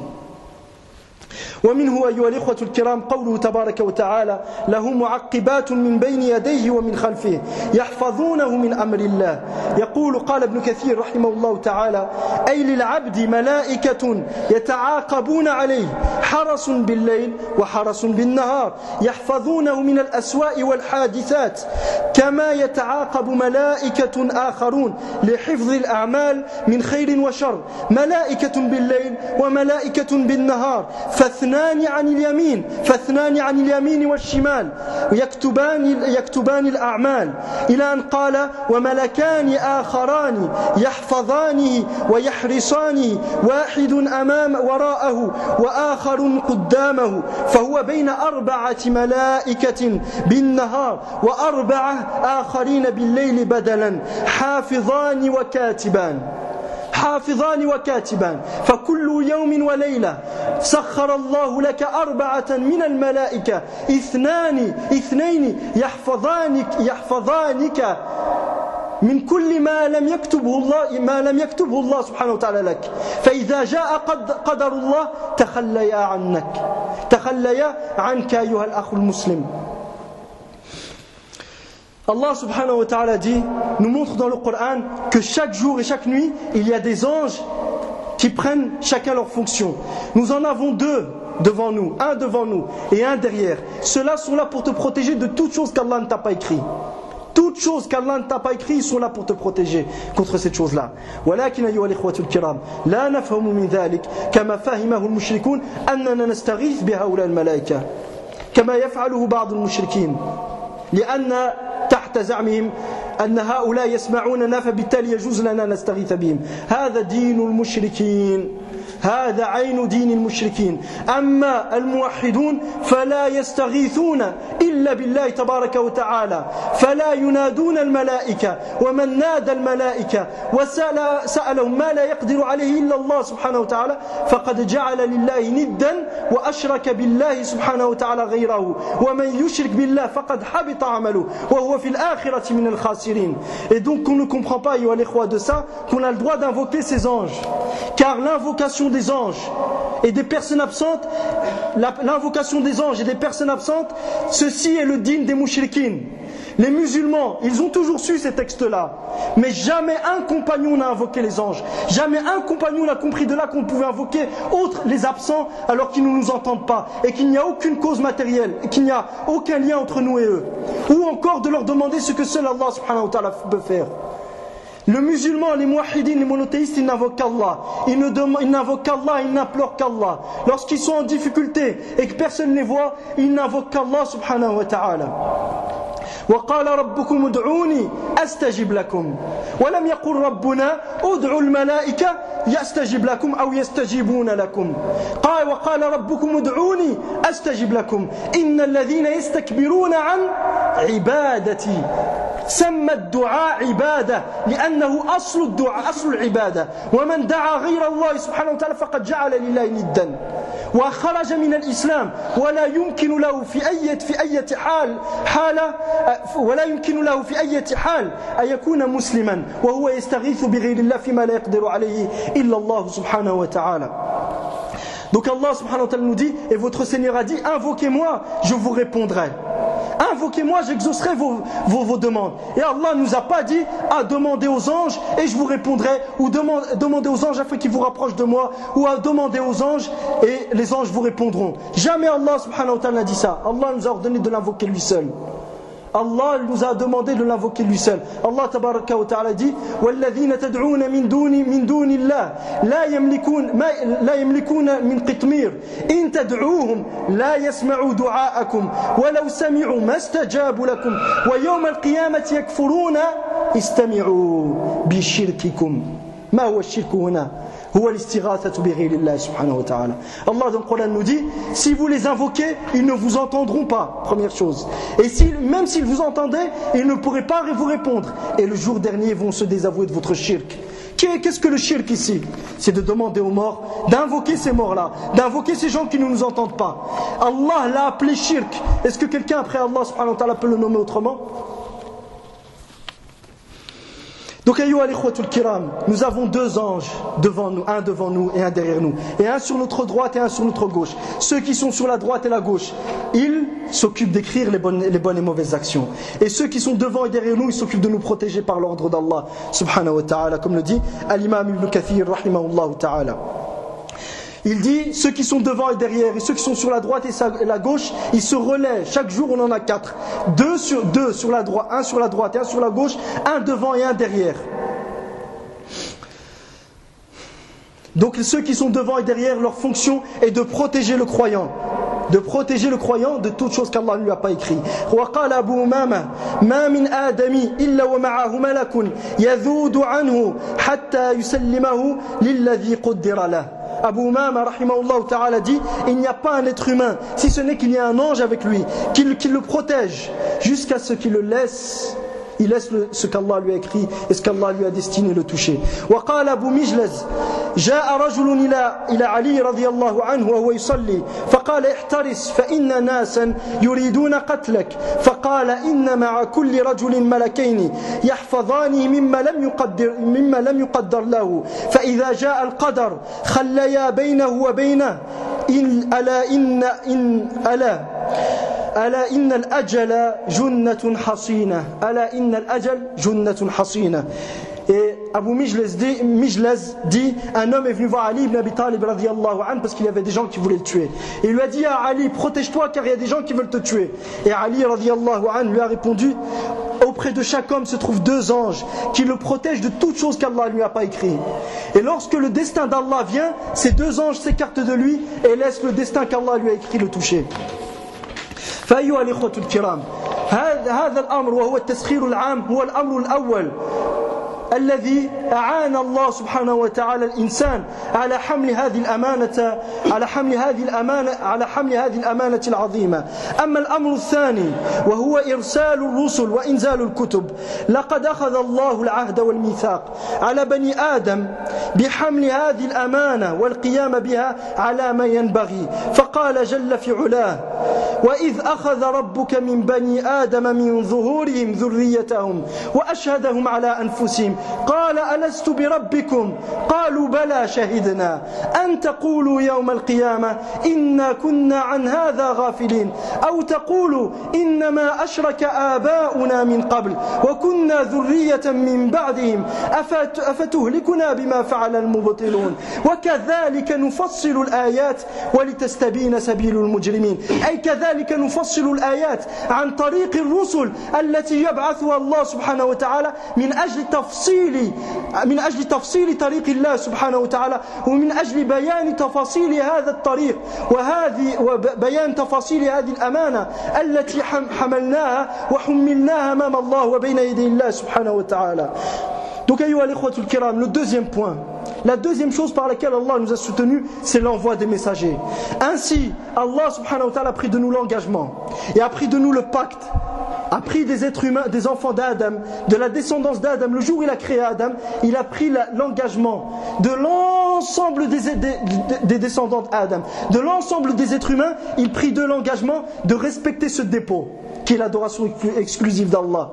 ومنه أيها الإخوة الكرام قوله تبارك وتعالى له معقبات من بين يديه ومن خلفه يحفظونه من أمر الله. يقول قال ابن كثير رحمه الله تعالى أي للعبد ملائكة يتعاقبون عليه حرس بالليل وحرس بالنهار يحفظونه من الأسواء والحادثات كما يتعاقب ملائكة آخرون لحفظ الأعمال من خير وشر ملائكة بالليل وملائكة بالنهار فاثنان عن اليمين فاثنان عن اليمين والشمال يكتبان يكتبان الأعمال إلى أن قال وملكان آخران يحفظانه ويحرصانه واحد أمام وراءه وآخر قدامه فهو بين أربعة ملائكة بالنهار وأربعة آخرين بالليل بدلا حافظان وكاتبان حافظان وكاتبان فكل يوم وليلة سخر الله لك أربعة من الملائكة اثنان اثنين يحفظانك يحفظانك من كل ما لم يكتبه الله ما لم يكتبه الله سبحانه وتعالى لك فإذا جاء قدر الله تخليا عنك تخليا عنك أيها الأخ المسلم. Allah subhanahu wa ta'ala dit, nous montre dans le Coran que chaque jour et chaque nuit, il y a des anges qui prennent chacun leur fonction. Nous en avons deux devant nous, un devant nous et un derrière. Ceux-là sont là pour te protéger de toute chose qu'Allah ne t'a pas écrit. Toutes choses qu'Allah ne t'a pas écrites, ils sont là pour te protéger contre cette chose-là. ولكن أيها الإخوة الكرام لا نفهم من ذلك كما فهمه المشركون أننا نستغيث بهؤلاء الملائكة كما يفعله بعض المشركين لأن تحت زعمهم أن هؤلاء يسمعوننا فبالتالي يجوز لنا نستغيث بهم. هذا دين المشركين، هذا عين دين المشركين. أما الموحدون فلا يستغيثون إلا بالله تبارك وتعالى، فلا ينادون الملائكة، ومن نادى الملائكة وسألهم ما لا يقدر عليه إلا الله سبحانه وتعالى فقد جعل لله ندا وأشرك بالله سبحانه وتعالى غيره، ومن يشرك بالله فقد حبط عمله وهو في الآخرة من الخاسرين. Et donc on ne comprend pas, ayyuha l'ikhwa, de ça, qu'on a le droit d'invoquer ces anges, car l'invocation des anges et des personnes absentes, l'invocation des anges et des personnes absentes, ceci est le dîn des mouchriquines. Les musulmans, ils ont toujours su ces textes-là, mais jamais un compagnon n'a invoqué les anges, jamais un compagnon n'a compris de là qu'on pouvait invoquer autres les absents alors qu'ils ne nous entendent pas et qu'il n'y a aucune cause matérielle et qu'il n'y a aucun lien entre nous et eux, ou encore de leur demander ce que seul Allah subhanahu wa ta'ala peut faire. Le musulman, les muwahhidines, les monothéistes, ils n'invoquent qu'Allah. Ils, ne demandent, ils n'invoquent qu'Allah, ils n'implorent qu'Allah. Lorsqu'ils sont en difficulté et que personne ne les voit, ils n'invoquent qu'Allah subhanahu wa ta'ala. وقال ربكم ادعوني أستجب لكم ولم يقل ربنا ادعوا الملائكة يستجب لكم أو يستجيبون لكم. قال وقال ربكم ادعوني أستجب لكم إن الذين يستكبرون عن عبادتي. سمى الدعاء عبادة لأنه أصل الدعاء أصل العبادة، ومن دعا غير الله سبحانه وتعالى فقد جعل لله ندا وخرج من الإسلام، ولا يمكن له في أي في أي حال حالة ولا يمكن له في أي حال أن يكون مسلما وهو يستغيث بغير الله فيما لا يقدر عليه إلا الله سبحانه وتعالى. Donc Allah subhanahu wa ta'ala nous dit, et votre Seigneur a dit, invoquez-moi, je vous répondrai. Invoquez-moi, j'exaucerai vos, vos, vos demandes. Et Allah ne nous a pas dit, à demander aux anges et je vous répondrai, ou demandez aux anges afin qu'ils vous rapprochent de moi, ou à demander aux anges et les anges vous répondront. Jamais Allah subhanahu wa ta'ala n'a dit ça. Allah nous a ordonné de l'invoquer lui seul. Allah nous a demandé de l'invoquer lui seul. Allah tabaraka wa ta'ala dit وَالَّذِينَ تَدْعُونَ مِن دُونِ مِن دُونِ اللَّهِ لَا يَمْلِكُونَ لَا يَمْلِكُونَ مِن قِطْمِيرٍ إِن تَدْعُوهُمْ لَا يَسْمَعُوا دُعَاءَكُمْ وَلَوْ سَمِعُوا مَا اسْتَجَابُوا لَكُمْ وَيَوْمَ الْقِيَامَةِ يَكْفُرُونَ اسْتَمِعُوا بِشِرْكِكُمْ. ما هو الشرك هنا؟ هو الاستغاثة بغير الله سبحانه وتعالى. Allah dans le Coran nous dit, si vous les invoquez, ils ne vous entendront pas, première chose. Et si, même s'ils vous entendaient, ils ne pourraient pas vous répondre. Et le jour dernier, ils vont se désavouer de votre shirk. Qu'est-ce que le shirk ici? C'est de demander aux morts, d'invoquer ces morts-là, d'invoquer ces gens qui ne nous entendent pas. Allah l'a appelé shirk. Est-ce que quelqu'un après Allah subhanahu wa ta'ala peut le nommer autrement? Donc, ayyuha al-ikhwatul kiram, nous avons deux anges devant nous, un devant nous et un derrière nous, et un sur notre droite et un sur notre gauche. Ceux qui sont sur la droite et la gauche, ils s'occupent d'écrire les bonnes, les bonnes et mauvaises actions. Et ceux qui sont devant et derrière nous, ils s'occupent de nous protéger par l'ordre d'Allah, subhanahu wa ta'ala, comme le dit Al-Imam Ibn Kathir, rahimahullah ta'ala. Il dit, ceux qui sont devant et derrière, et ceux qui sont sur la droite et la gauche, ils se relaient. Chaque jour, on en a quatre. Deux sur, deux sur la droite, un sur la droite et un sur la gauche, un devant et un derrière. Donc ceux qui sont devant et derrière, leur fonction est de protéger le croyant. De protéger le croyant de toute chose qu'Allah ne lui a pas écrit. وقال أبو أمامة ما من آدمي إلا ومعه ملك يذود عنه حتى يسلمه للذي قدر له. Abu Umama rahimahullah ta'ala dit, il n'y a pas un être humain, si ce n'est qu'il y a un ange avec lui, qui, qui le protège, jusqu'à ce qu'il le laisse, il laisse le, ce qu'Allah lui a écrit et ce qu'Allah lui a destiné le toucher. وقال أبو مجلز جاء رجل إلى إلى علي رضي الله عنه وهو يصلي فقال احترس فإن ناسا يريدون قتلك فقال إن مع كل رجل ملكين يحفظاني مما لم يقدر مما لم يقدر له فإذا جاء القدر خليا بينه وبينه إن ألا إن إن ألا ألا إن الأجل جنة حصينة ألا إن الأجل جنة حصينة. Et Abu Mijlaz dit, Mijlaz dit, un homme est venu voir Ali ibn Abi Talib radiyallahu anhu parce qu'il y avait des gens qui voulaient le tuer. Et il lui a dit à Ali, protège-toi car il y a des gens qui veulent te tuer. Et Ali radiyallahu anhu lui a répondu, auprès de chaque homme se trouvent deux anges qui le protègent de toute chose qu'Allah ne lui a pas écrit. Et lorsque le destin d'Allah vient, ces deux anges s'écartent de lui et laissent le destin qu'Allah lui a écrit le toucher. فأيها الإخوة الكرام، هذا الأمر وهو التسخير العام هو الأمر الأول الذي أعان الله سبحانه وتعالى الإنسان على حمل هذه الأمانة على حمل هذه الأمانة على حمل هذه الأمانة العظيمة. أما الأمر الثاني وهو إرسال الرسل وإنزال الكتب، لقد أخذ الله العهد والميثاق على بني آدم بحمل هذه الأمانة والقيام بها على ما ينبغي، فقال جل في علاه: وإذ أخذ ربك من بني آدم من ظهورهم ذريتهم وأشهدهم على أنفسهم قال ألست بربكم قالوا بلى شهدنا أن تقولوا يوم القيامة إنا كنا عن هذا غافلين أو تقولوا إنما أشرك آباؤنا من قبل وكنا ذرية من بعدهم أفتهلكنا بما فعل المبطلون وكذلك نفصل الآيات ولتستبين سبيل المجرمين. أي كذلك نفصل الآيات عن طريق الرسل التي يبعثها الله سبحانه وتعالى من أجل تفصيل من أجل تفصيل طريق الله سبحانه وتعالى ومن أجل بيان تفاصيل هذا الطريق وهذه وبيان تفاصيل هذه الأمانة التي حملناها وحملناها أمام الله وبين يدي الله سبحانه وتعالى. Donc أيها الإخوة الكرام, le deuxième point, la deuxième chose par laquelle Allah nous a soutenus, c'est l'envoi des messagers. Ainsi, Allah subhanahu wa ta'ala a pris de nous l'engagement et a pris de nous le pacte, a pris des êtres humains, des enfants d'Adam, de la descendance d'Adam. Le jour où il a créé Adam, il a pris la, l'engagement de l'ensemble des, des, des descendants d'Adam, de l'ensemble des êtres humains. Il prit de l'engagement de respecter ce dépôt qui est l'adoration exclusive d'Allah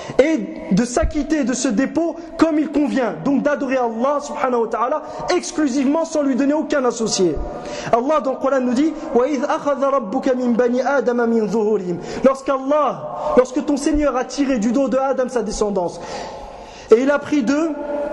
et de s'acquitter de ce dépôt comme il convient, donc d'adorer Allah subhanahu wa ta'ala exclusivement sans lui donner aucun associé. Allah dans le Coran nous dit: وَإِذْ أَخَذَ رَبُّكَ مِنْ بَنِي آدَمَ مِنْ ظُهُورِهِمْ. Lorsqu'Allah, lorsque ton Seigneur a tiré du dos de Adam sa descendance et il a pris d'eux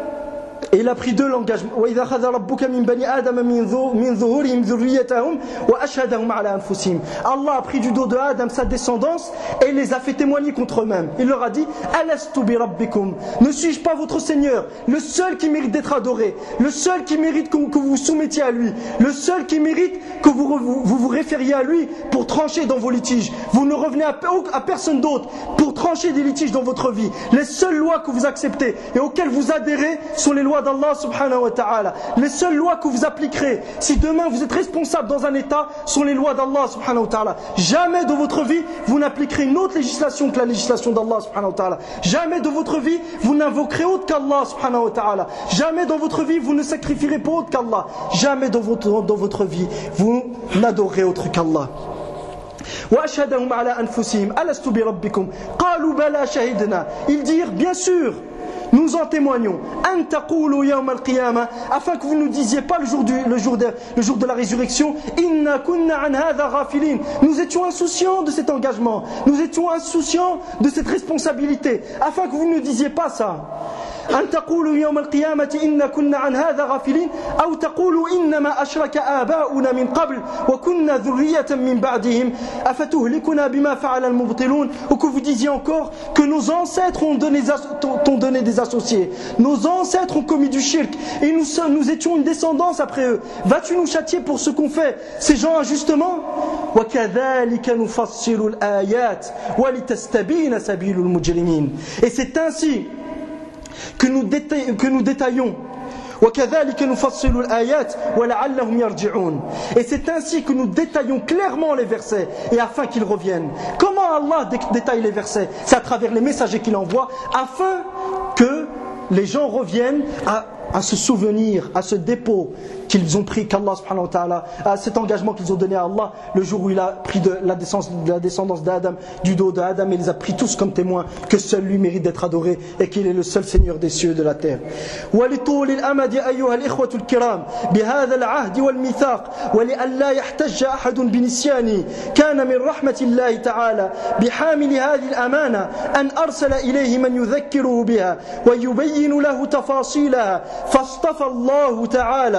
Et il a pris de l'engagement. وَإِذَا أَخَذَ رَبُّكَ مِنْ بَنِي آدَمَ مِنْ ظُهُورِهِمْ ذُرِّيَّتَهُمْ وَأَشْهَدَهُمْ عَلَى أَنفُسِهِمْ. Allah a pris du dos de Adam sa descendance et les a fait témoigner contre eux-mêmes. Il leur a dit: أَلَسْتُ بِرَبِّكُمْ. Ne suis-je pas votre Seigneur, le seul qui mérite d'être adoré, le seul qui mérite que, que vous vous soumettiez à lui, le seul qui mérite que vous vous, vous, vous référiez à lui pour trancher dans vos litiges. Vous ne revenez à, à personne d'autre pour trancher des litiges dans votre vie. Les seules lois que vous acceptez et auxquelles vous adhérez sont les lois d'Allah subhanahu wa ta'ala. Les seules lois que vous appliquerez si demain vous êtes responsable dans un état sont les lois d'Allah subhanahu wa ta'ala. Jamais de votre vie vous n'appliquerez une autre législation que la législation d'Allah subhanahu wa ta'ala. Jamais de votre vie vous n'invoquerez autre qu'Allah subhanahu wa ta'ala. Jamais dans votre vie vous ne sacrifierez pour autre qu'Allah. Jamais dans votre, dans votre vie vous n'adorerez autre qu'Allah. وأشهدهم على أنفسهم ألست بربكم قالوا بلى شهدنا. Ils dirent: bien sûr, nous en témoignons. أن تقولوا يوم القيامة, afin que vous ne nous disiez pas le jour, du, le, jour de, le jour de la résurrection: إنا كنا عن هذا غافلين. Nous étions insouciants de cet engagement, nous étions insouciants de cette responsabilité, afin que vous ne nous disiez pas ça. أن تقولوا يوم القيامة إنا كنا عن هذا غافلين أو تقولوا إنما أشرك آباؤنا من قبل وكنا ذرية من بعدهم أفتهلكنا بما فعل المبطلون. Ou que vous disiez encore que nos ancêtres ont donné, ont donné des associés, nos ancêtres ont commis du shirk et nous, nous étions une descendance après eux. Vas-tu nous châtier pour ce qu'ont fait ces gens injustement? وكذلك نفصل الآيات ولتستبين سبيل المجرمين. Et c'est ainsi que nous, détaillons, que nous détaillons et c'est ainsi que nous détaillons clairement les versets et afin qu'ils reviennent. Comment Allah détaille les versets? C'est à travers les messagers qu'il envoie afin que les gens reviennent à, à se souvenir, à ce dépôt qu'ils ont pris qu'Allah subhanahu wa ta'ala, à cet engagement qu'ils ont donné à Allah le jour où il a pris de la descendance, de la descendance d'Adam, du dos d'Adam, et les a pris tous comme témoins que seul lui mérite d'être adoré et qu'il est le seul Seigneur des cieux et de la terre. ولطول الأمد أيها الإخوة الكرام بهذا العهد والميثاق ولئلا يحتج أحد بنسيانه كان من رحمة الله تعالى بحامل هذه الأمانة أن أرسل إليه من يذكره بها ويبين له تفاصيلها فاصطفى الله تعالى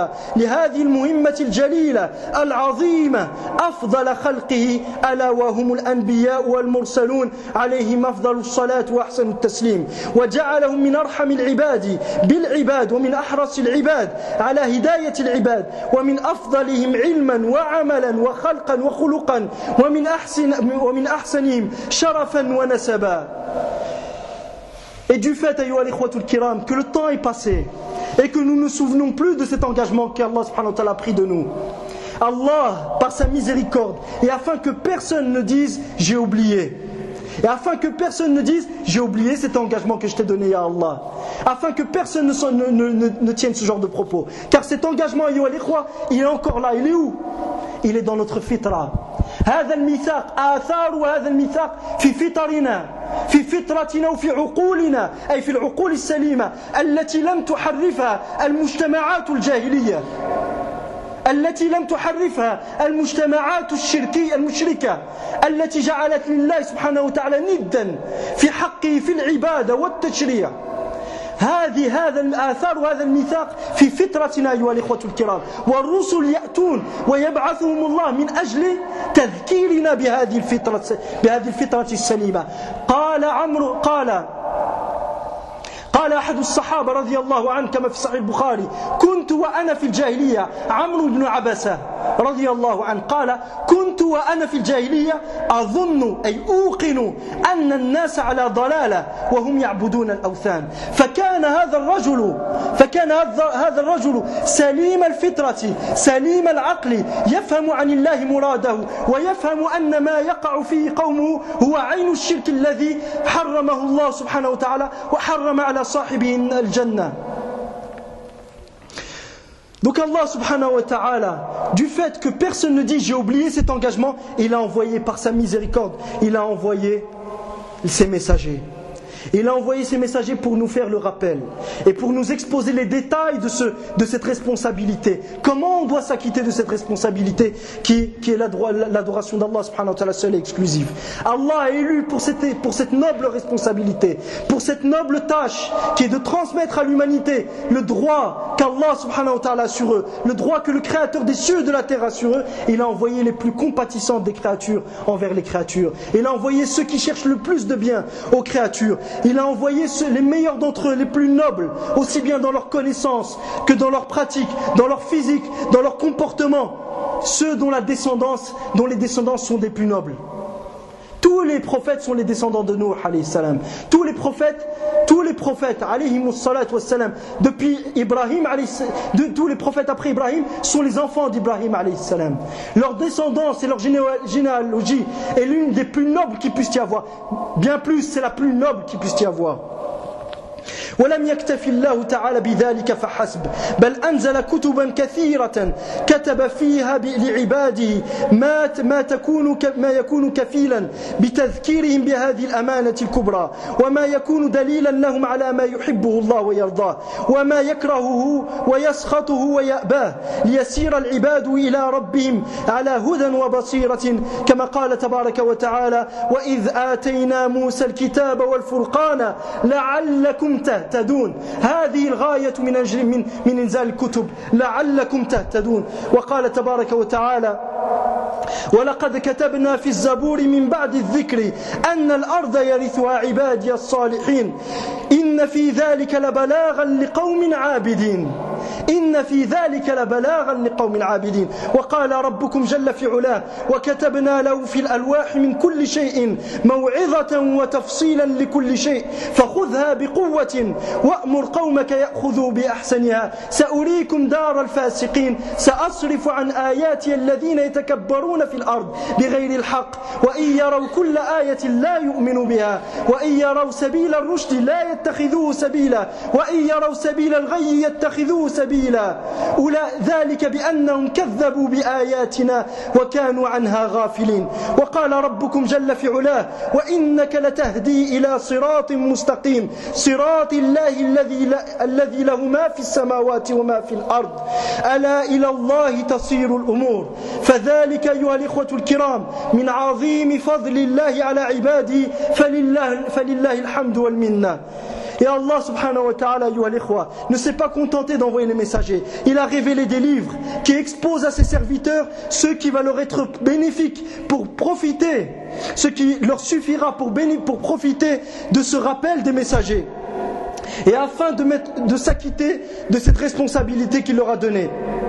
لهذه المهمة الجليلة العظيمة أفضل خلقه ألا وهم الأنبياء والمرسلون عليهم أفضل الصلاة وأحسن التسليم، وجعلهم من أرحم العباد بالعباد ومن أحرص العباد على هداية العباد ومن أفضلهم علما وعملا وخلقا وخلقا ومن أحسن ومن أحسنهم شرفا ونسبا. Et du fait, ayyuha al-ikhwatul kiram, que le temps est passé et que nous ne nous souvenons plus de cet engagement qu'Allah subhanahu wa ta'ala a pris de nous, Allah, par sa miséricorde, et afin que personne ne dise j'ai oublié, et afin que personne ne dise j'ai oublié cet engagement que je t'ai donné à Allah, afin que personne ne, ne, ne, ne tienne ce genre de propos, car cet engagement, ayyuha al-ikhwa, il est encore là. Il est où? Il est dans notre fitra. هذا الميثاق آثار هذا الميثاق في فطرنا في فطرتنا وفي عقولنا، أي في العقول السليمة التي لم تحرفها المجتمعات الجاهلية، التي لم تحرفها المجتمعات الشركية المشركة، التي جعلت لله سبحانه وتعالى ندا في حقه في العبادة والتشريع. هذه هذا الآثار وهذا الميثاق في فطرتنا أيها الإخوة الكرام، والرسل يأتون ويبعثهم الله من أجل تذكيرنا بهذه الفطرة بهذه الفطرة السليمة. قال عمرو قال قال أحد الصحابة رضي الله عنه كما في صحيح البخاري: كنت وأنا في الجاهلية، عمرو بن عبسة رضي الله عنه قال: كنت وأنا في الجاهلية أظن أي أوقن أن الناس على ضلالة وهم يعبدون الأوثان، فكان هذا الرجل فكان هذا الرجل سليم الفطرة سليم العقل يفهم عن الله مراده، ويفهم أن ما يقع فيه قومه هو عين الشرك الذي حرمه الله سبحانه وتعالى وحرم على صاحبه الجنة. Donc Allah subhanahu wa ta'ala, du fait que personne ne dit j'ai oublié cet engagement, il a envoyé par sa miséricorde, il a envoyé ses messagers. Il a envoyé ses messagers pour nous faire le rappel et pour nous exposer les détails de, ce, de cette responsabilité. Comment on doit s'acquitter de cette responsabilité qui, qui est l'adoration d'Allah subhanahu wa ta'ala seule et exclusive. Allah a élu pour cette, pour cette noble responsabilité, pour cette noble tâche qui est de transmettre à l'humanité le droit qu'Allah subhanahu wa ta'ala a sur eux, le droit que le Créateur des cieux et de la terre a sur eux. Il a envoyé les plus compatissants des créatures envers les créatures. Il a envoyé ceux qui cherchent le plus de bien aux créatures. Il a envoyé ceux, les meilleurs d'entre eux, les plus nobles, aussi bien dans leur connaissance que dans leur pratique, dans leur physique, dans leur comportement, ceux dont la descendance, dont les descendances sont des plus nobles. Tous les prophètes sont les descendants de Nuh alayhi salam. Tous les prophètes, tous les prophètes alayhimus salatu wassalam, depuis Ibrahim alayhi salam, de, tous les prophètes après Ibrahim sont les enfants d'Ibrahim alayhi salam. Leur descendance et leur généalogie est l'une des plus nobles qui puisse y avoir. Bien plus, c'est la plus noble qui puisse y avoir. ولم يكتف الله تعالى بذلك فحسب، بل أنزل كتبا كثيرة كتب فيها لعباده ما ما تكون ما يكون كفيلا بتذكيرهم بهذه الأمانة الكبرى، وما يكون دليلا لهم على ما يحبه الله ويرضاه، وما يكرهه ويسخطه ويأباه، ليسير العباد إلى ربهم على هدى وبصيرة، كما قال تبارك وتعالى: وإذ آتينا موسى الكتاب والفرقان لعلكم تهتدون. هذه الغاية من أجل من من إنزال الكتب، لعلكم تهتدون. وقال تبارك وتعالى: ولقد كتبنا في الزبور من بعد الذكر أن الأرض يرثها عبادي الصالحين إن في ذلك لبلاغا لقوم عابدين إن في ذلك لبلاغا لقوم عابدين. وقال ربكم جل في علاه: وكتبنا له في الألواح من كل شيء موعظة وتفصيلا لكل شيء فخذها بقوة وأمر قومك يأخذوا بأحسنها سأريكم دار الفاسقين سأصرف عن آياتي الذين يتكبرون في الأرض بغير الحق وإن يروا كل آية لا يؤمنوا بها وإن يروا سبيل الرشد لا يتخذوه سبيلا وإن يروا سبيل الغي يتخذوه سبيلا ذلك بأنهم كذبوا بآياتنا وكانوا عنها غافلين. وقال ربكم جل في علاه: وإنك لتهدي إلى صراط مستقيم صراط الله الذي الذي له ما في السماوات وما في الأرض ألا إلى الله تصير الأمور. فذلك أيها الإخوة الكرام من عظيم فضل الله على عباده فلله, فلله الحمد والمنة. Et Allah subhanahu wa ta'ala ne s'est pas contenté d'envoyer les messagers. Il a révélé des livres qui exposent à ses serviteurs ce qui va leur être bénéfique pour profiter, ce qui leur suffira pour, béni- pour profiter de ce rappel des messagers. Et afin de, mettre, de s'acquitter de cette responsabilité qu'il leur a donnée.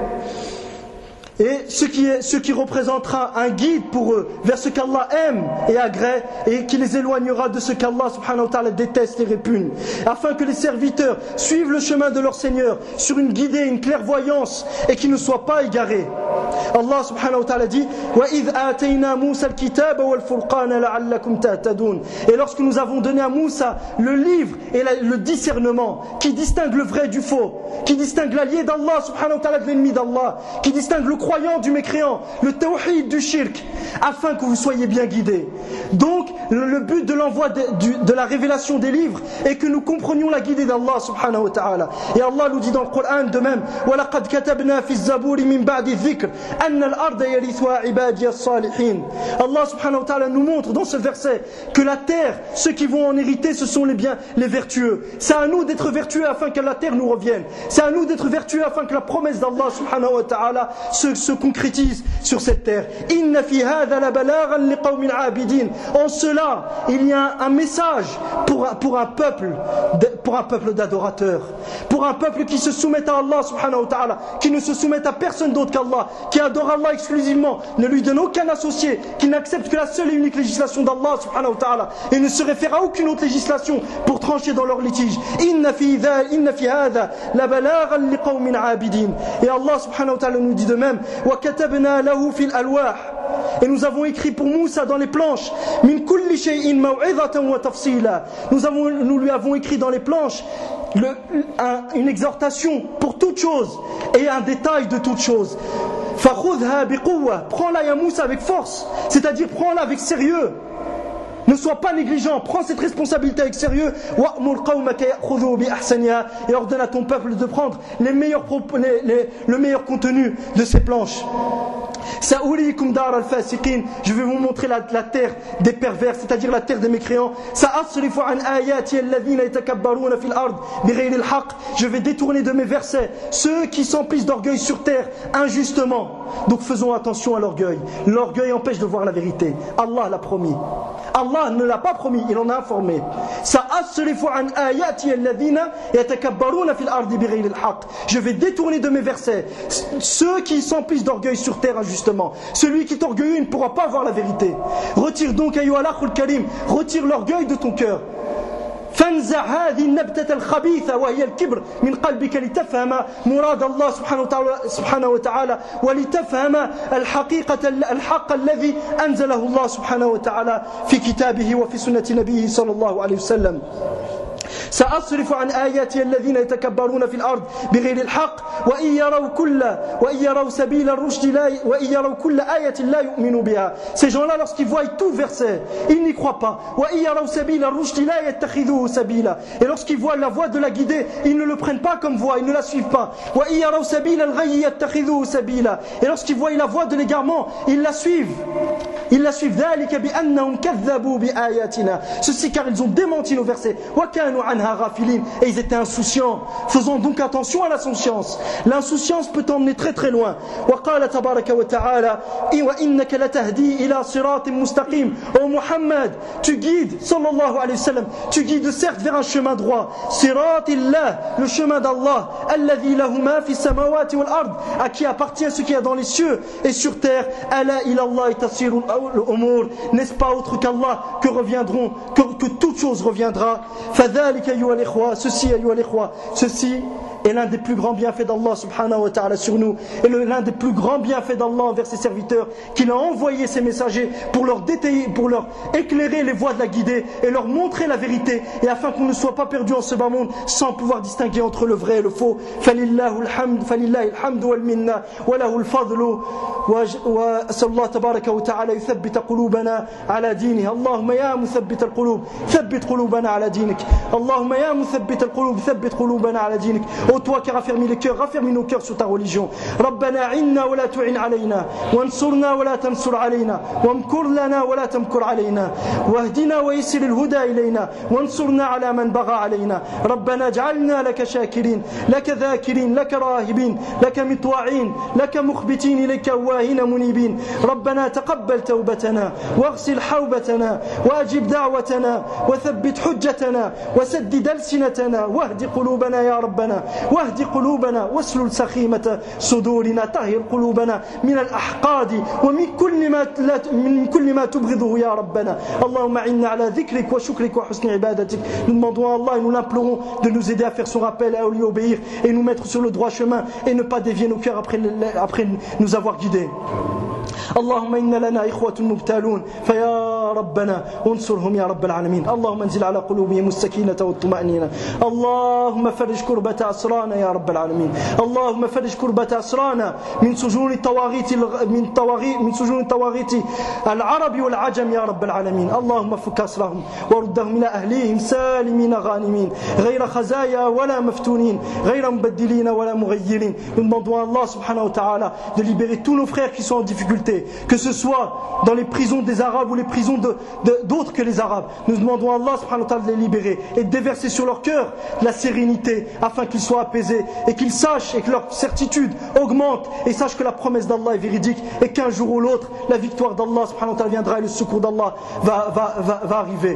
Et ce qui, est, ce qui représentera un guide pour eux vers ce qu'Allah aime et agrée, et qui les éloignera de ce qu'Allah subhanahu wa ta'ala déteste et répugne, afin que les serviteurs suivent le chemin de leur Seigneur sur une guidée, une clairvoyance, et qu'ils ne soient pas égarés. Allah subhanahu wa ta'ala dit وَإِذْ آتَيْنَا مُوسَى الْكِتَابَ وَالْفُرْقَانَ لَعَلَّكُمْ تَهْتَدُونَ. Et lorsque nous avons donné à Moussa le livre et la, le discernement qui distingue le vrai du faux, qui distingue l'allié d'Allah subhanahu wa ta'ala de l'ennemi d'Allah, qui distingue le croyant du mécréant, le tawhid du shirk, afin que vous soyez bien guidés. Donc le, le but de l'envoi de, du, de la révélation des livres est que nous comprenions la guidée d'Allah subhanahu wa ta'ala. Et Allah nous dit dans le Coran de même وَلَقَدْ كَتَبْنَا فِي الزَّبُورِ مِنْ بَعْدِ الذِّكْرِ أَنَّ الْأَرْضَ يَرِثُهَا عِبَادِيَ الصَّالِحِينَ. Allah subhanahu wa ta'ala nous montre dans ce verset que la terre, ceux qui vont en hériter, ce sont les biens, les vertueux. C'est à nous d'être vertueux afin que la terre nous revienne. C'est à nous d'être vertueux afin que la promesse d'Allah subhanahu wa ta'ala se, se concrétise sur cette terre. Inna fi hadha la balaghan liqawmin abidin. En cela, il y a un message pour un, pour un peuple, pour un peuple d'adorateurs, pour un peuple qui se soumette à Allah subhanahu wa ta'ala, qui ne se soumette à personne d'autre qu'Allah, qui adore Allah exclusivement, ne lui donne aucun associé, qui n'accepte que la seule et unique législation d'Allah subhanahu wa ta'ala, et ne se réfère à aucune autre législation pour trancher dans leur litige. Inna fi hadha la balaghan liqawmin abidin. Et Allah subhanahu wa ta'ala nous dit de même wa katabna lahu fil alwah. Et nous avons écrit pour Moussa dans les planches min kulli shay'in maw'izatan wa tafsila. Nous avons nous lui avons écrit dans les planches le, un, une exhortation pour toute chose et un détail de toute chose. Fakhudha biquwwa. Prends-la ya Moussa avec force, c'est-à-dire prends-la avec sérieux. Ne sois pas négligent, prends cette responsabilité avec sérieux. Et ordonne à ton peuple de prendre les meilleurs, les, les, le meilleur contenu de ces planches. Je vais vous montrer la, la terre des pervers, c'est-à-dire la terre des mécréants. Je vais détourner de mes versets ceux qui s'emplissent d'orgueil sur terre injustement. Donc faisons attention à l'orgueil. L'orgueil empêche de voir la vérité. Allah l'a promis. Allah ne l'a pas promis, il en a informé. Je vais détourner de mes versets ceux qui s'emplissent d'orgueil sur terre injustement. Celui qui est orgueilleux ne pourra pas voir la vérité. Retire donc, ayyuhal akhul karim, retire l'orgueil de ton cœur. فانزع هذه النبتة الخبيثة وهي الكبر من قلبك لتفهم مراد الله سبحانه وتعالى, سبحانه وتعالى ولتفهم الحقيقة الحق الذي أنزله الله سبحانه وتعالى في كتابه وفي سنة نبيه صلى الله عليه وسلم. سأصرف عن آياتي الذين يتكبرون في الأرض بغير الحق وإن يروا كل وإن يروا سبيل الرشد لا وإن يروا كل آية لا يؤمنوا بها. Ces gens-là, lorsqu'ils voient tout verset, ils n'y croient pas. وإن يروا سبيل الرشد لا يتخذوه سبيلا. Et lorsqu'ils voient la voie de la guidée, ils ne le prennent pas comme voie, ils ne la suivent pas. وإن يروا سبيل الغي يتخذوه سبيلا. Et lorsqu'ils voient la voie de l'égarement, ils la suivent. Ils la suivent. ذلك بأنهم كذبوا بآياتنا. Ceci car ils ont démenti nos versets. وكانوا عنها et ils étaient insouciants. Faisons donc attention à l'insouciance. L'insouciance peut t'emmener très très loin. وقال تبارك وتعالى وإنك لتهدي إلى صراط مستقيم. Oh Muhammad, tu guides, sallallahu alayhi wa sallam, tu guides certes vers un chemin droit. صراط الله, le chemin d'Allah. الذي له ما في السماوات والأرض, à qui appartient ce qu'il y a dans les cieux et sur terre. ألا إلى الله تصير الأمور. N'est-ce pas autre qu'Allah que reviendront, que, que toute chose reviendra. فذلك أيها الإخوة, ceci أيها الإخوة, ceci est l'un des plus grands bienfaits d'Allah subhanahu wa ta'ala sur nous, et l'un des plus grands bienfaits d'Allah envers ses serviteurs, qu'il a envoyé ses messagers pour leur détailler, pour leur éclairer les voies de la guidée et leur montrer la vérité, et afin qu'on ne soit pas perdu en ce bas monde sans pouvoir distinguer entre le vrai et le faux. فلله الحمد فلله الحمد والمنة وله الفضل وأسأل الله تبارك وتعالى يثبت قلوبنا على دينه. اللهم يا مثبت القلوب ثبت قلوبنا على دينك. اللهم يا مثبت القلوب ثبت قلوبنا على دينك. Ô toi qui raffermis les cœurs, raffermis nos cœurs sur ta religion. ربنا عنا ولا تعن علينا وانصرنا ولا تنصر علينا وامكر لنا ولا تمكر علينا واهدنا ويسر الهدى إلينا وانصرنا على من بغى علينا. ربنا اجعلنا لك شاكرين لك ذاكرين لك راهبين لك مطواعين لك مخبتين إليك أواهين منيبين. ربنا تقبل توبتنا واغسل حوبتنا وأجب دعوتنا وثبت حجتنا وسدد ألسنتنا واهد قلوبنا يا ربنا واهد قلوبنا واسلل سخيمة صدورنا. طهر قلوبنا من الأحقاد ومن كل ما من كل ما تبغضه يا ربنا. اللهم إنا على ذكرك وشكرك وحسن عبادتك. Nous demandons à Allah et nous l'implorons de nous aider à faire son rappel et à lui obéir et nous mettre sur le droit chemin et ne pas dévier nos cœurs après, après nous avoir guidés. اللهم إن لنا إخوة مبتالون فيا ربنا انصرهم يا رب العالمين. اللهم انزل على قلوبهم السكينة والطمأنينة. اللهم فرج كربة أسرانا يا رب العالمين. اللهم فرج كربة أسرانا من سجون الطواغيت من طواغيت من سجون الطواغيت العرب والعجم يا رب العالمين. اللهم فك أسرهم وردهم إلى أهليهم سالمين غانمين غير خزايا ولا مفتونين غير مبدلين ولا مغيرين. Nous demandons à Allah subhanahu wa ta'ala de libérer tous nos frères qui sont en difficulté, que ce soit dans les prisons des Arabes ou les prisons de, de, d'autres que les Arabes. Nous demandons à Allah subhanahu wa ta'ala de les libérer et de déverser sur leur cœur la sérénité afin qu'ils soient apaisés et qu'ils sachent et que leur certitude augmente et sachent que la promesse d'Allah est véridique et qu'un jour ou l'autre la victoire d'Allah subhanahu wa ta'ala viendra et le secours d'Allah va, va, va, va arriver.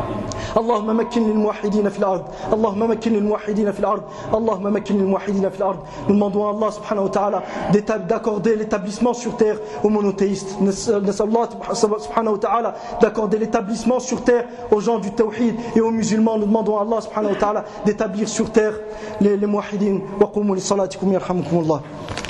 اللهم مكن للموحدين في الأرض اللهم مكن للموحدين في الأرض اللهم مكن للموحدين في الأرض. Nous demandons à Allah subhanahu wa ta'ala d'accorder l'établissement sur terre aux monothéistes. Allah subhanahu wa ta'ala d'accorder l'établissement sur terre aux gens du tawhid et aux musulmans. Nous demandons à Allah subhanahu wa ta'ala d'établir sur terre les, les muwahhidin. Wa qumu li salatikum yarhamukumullah.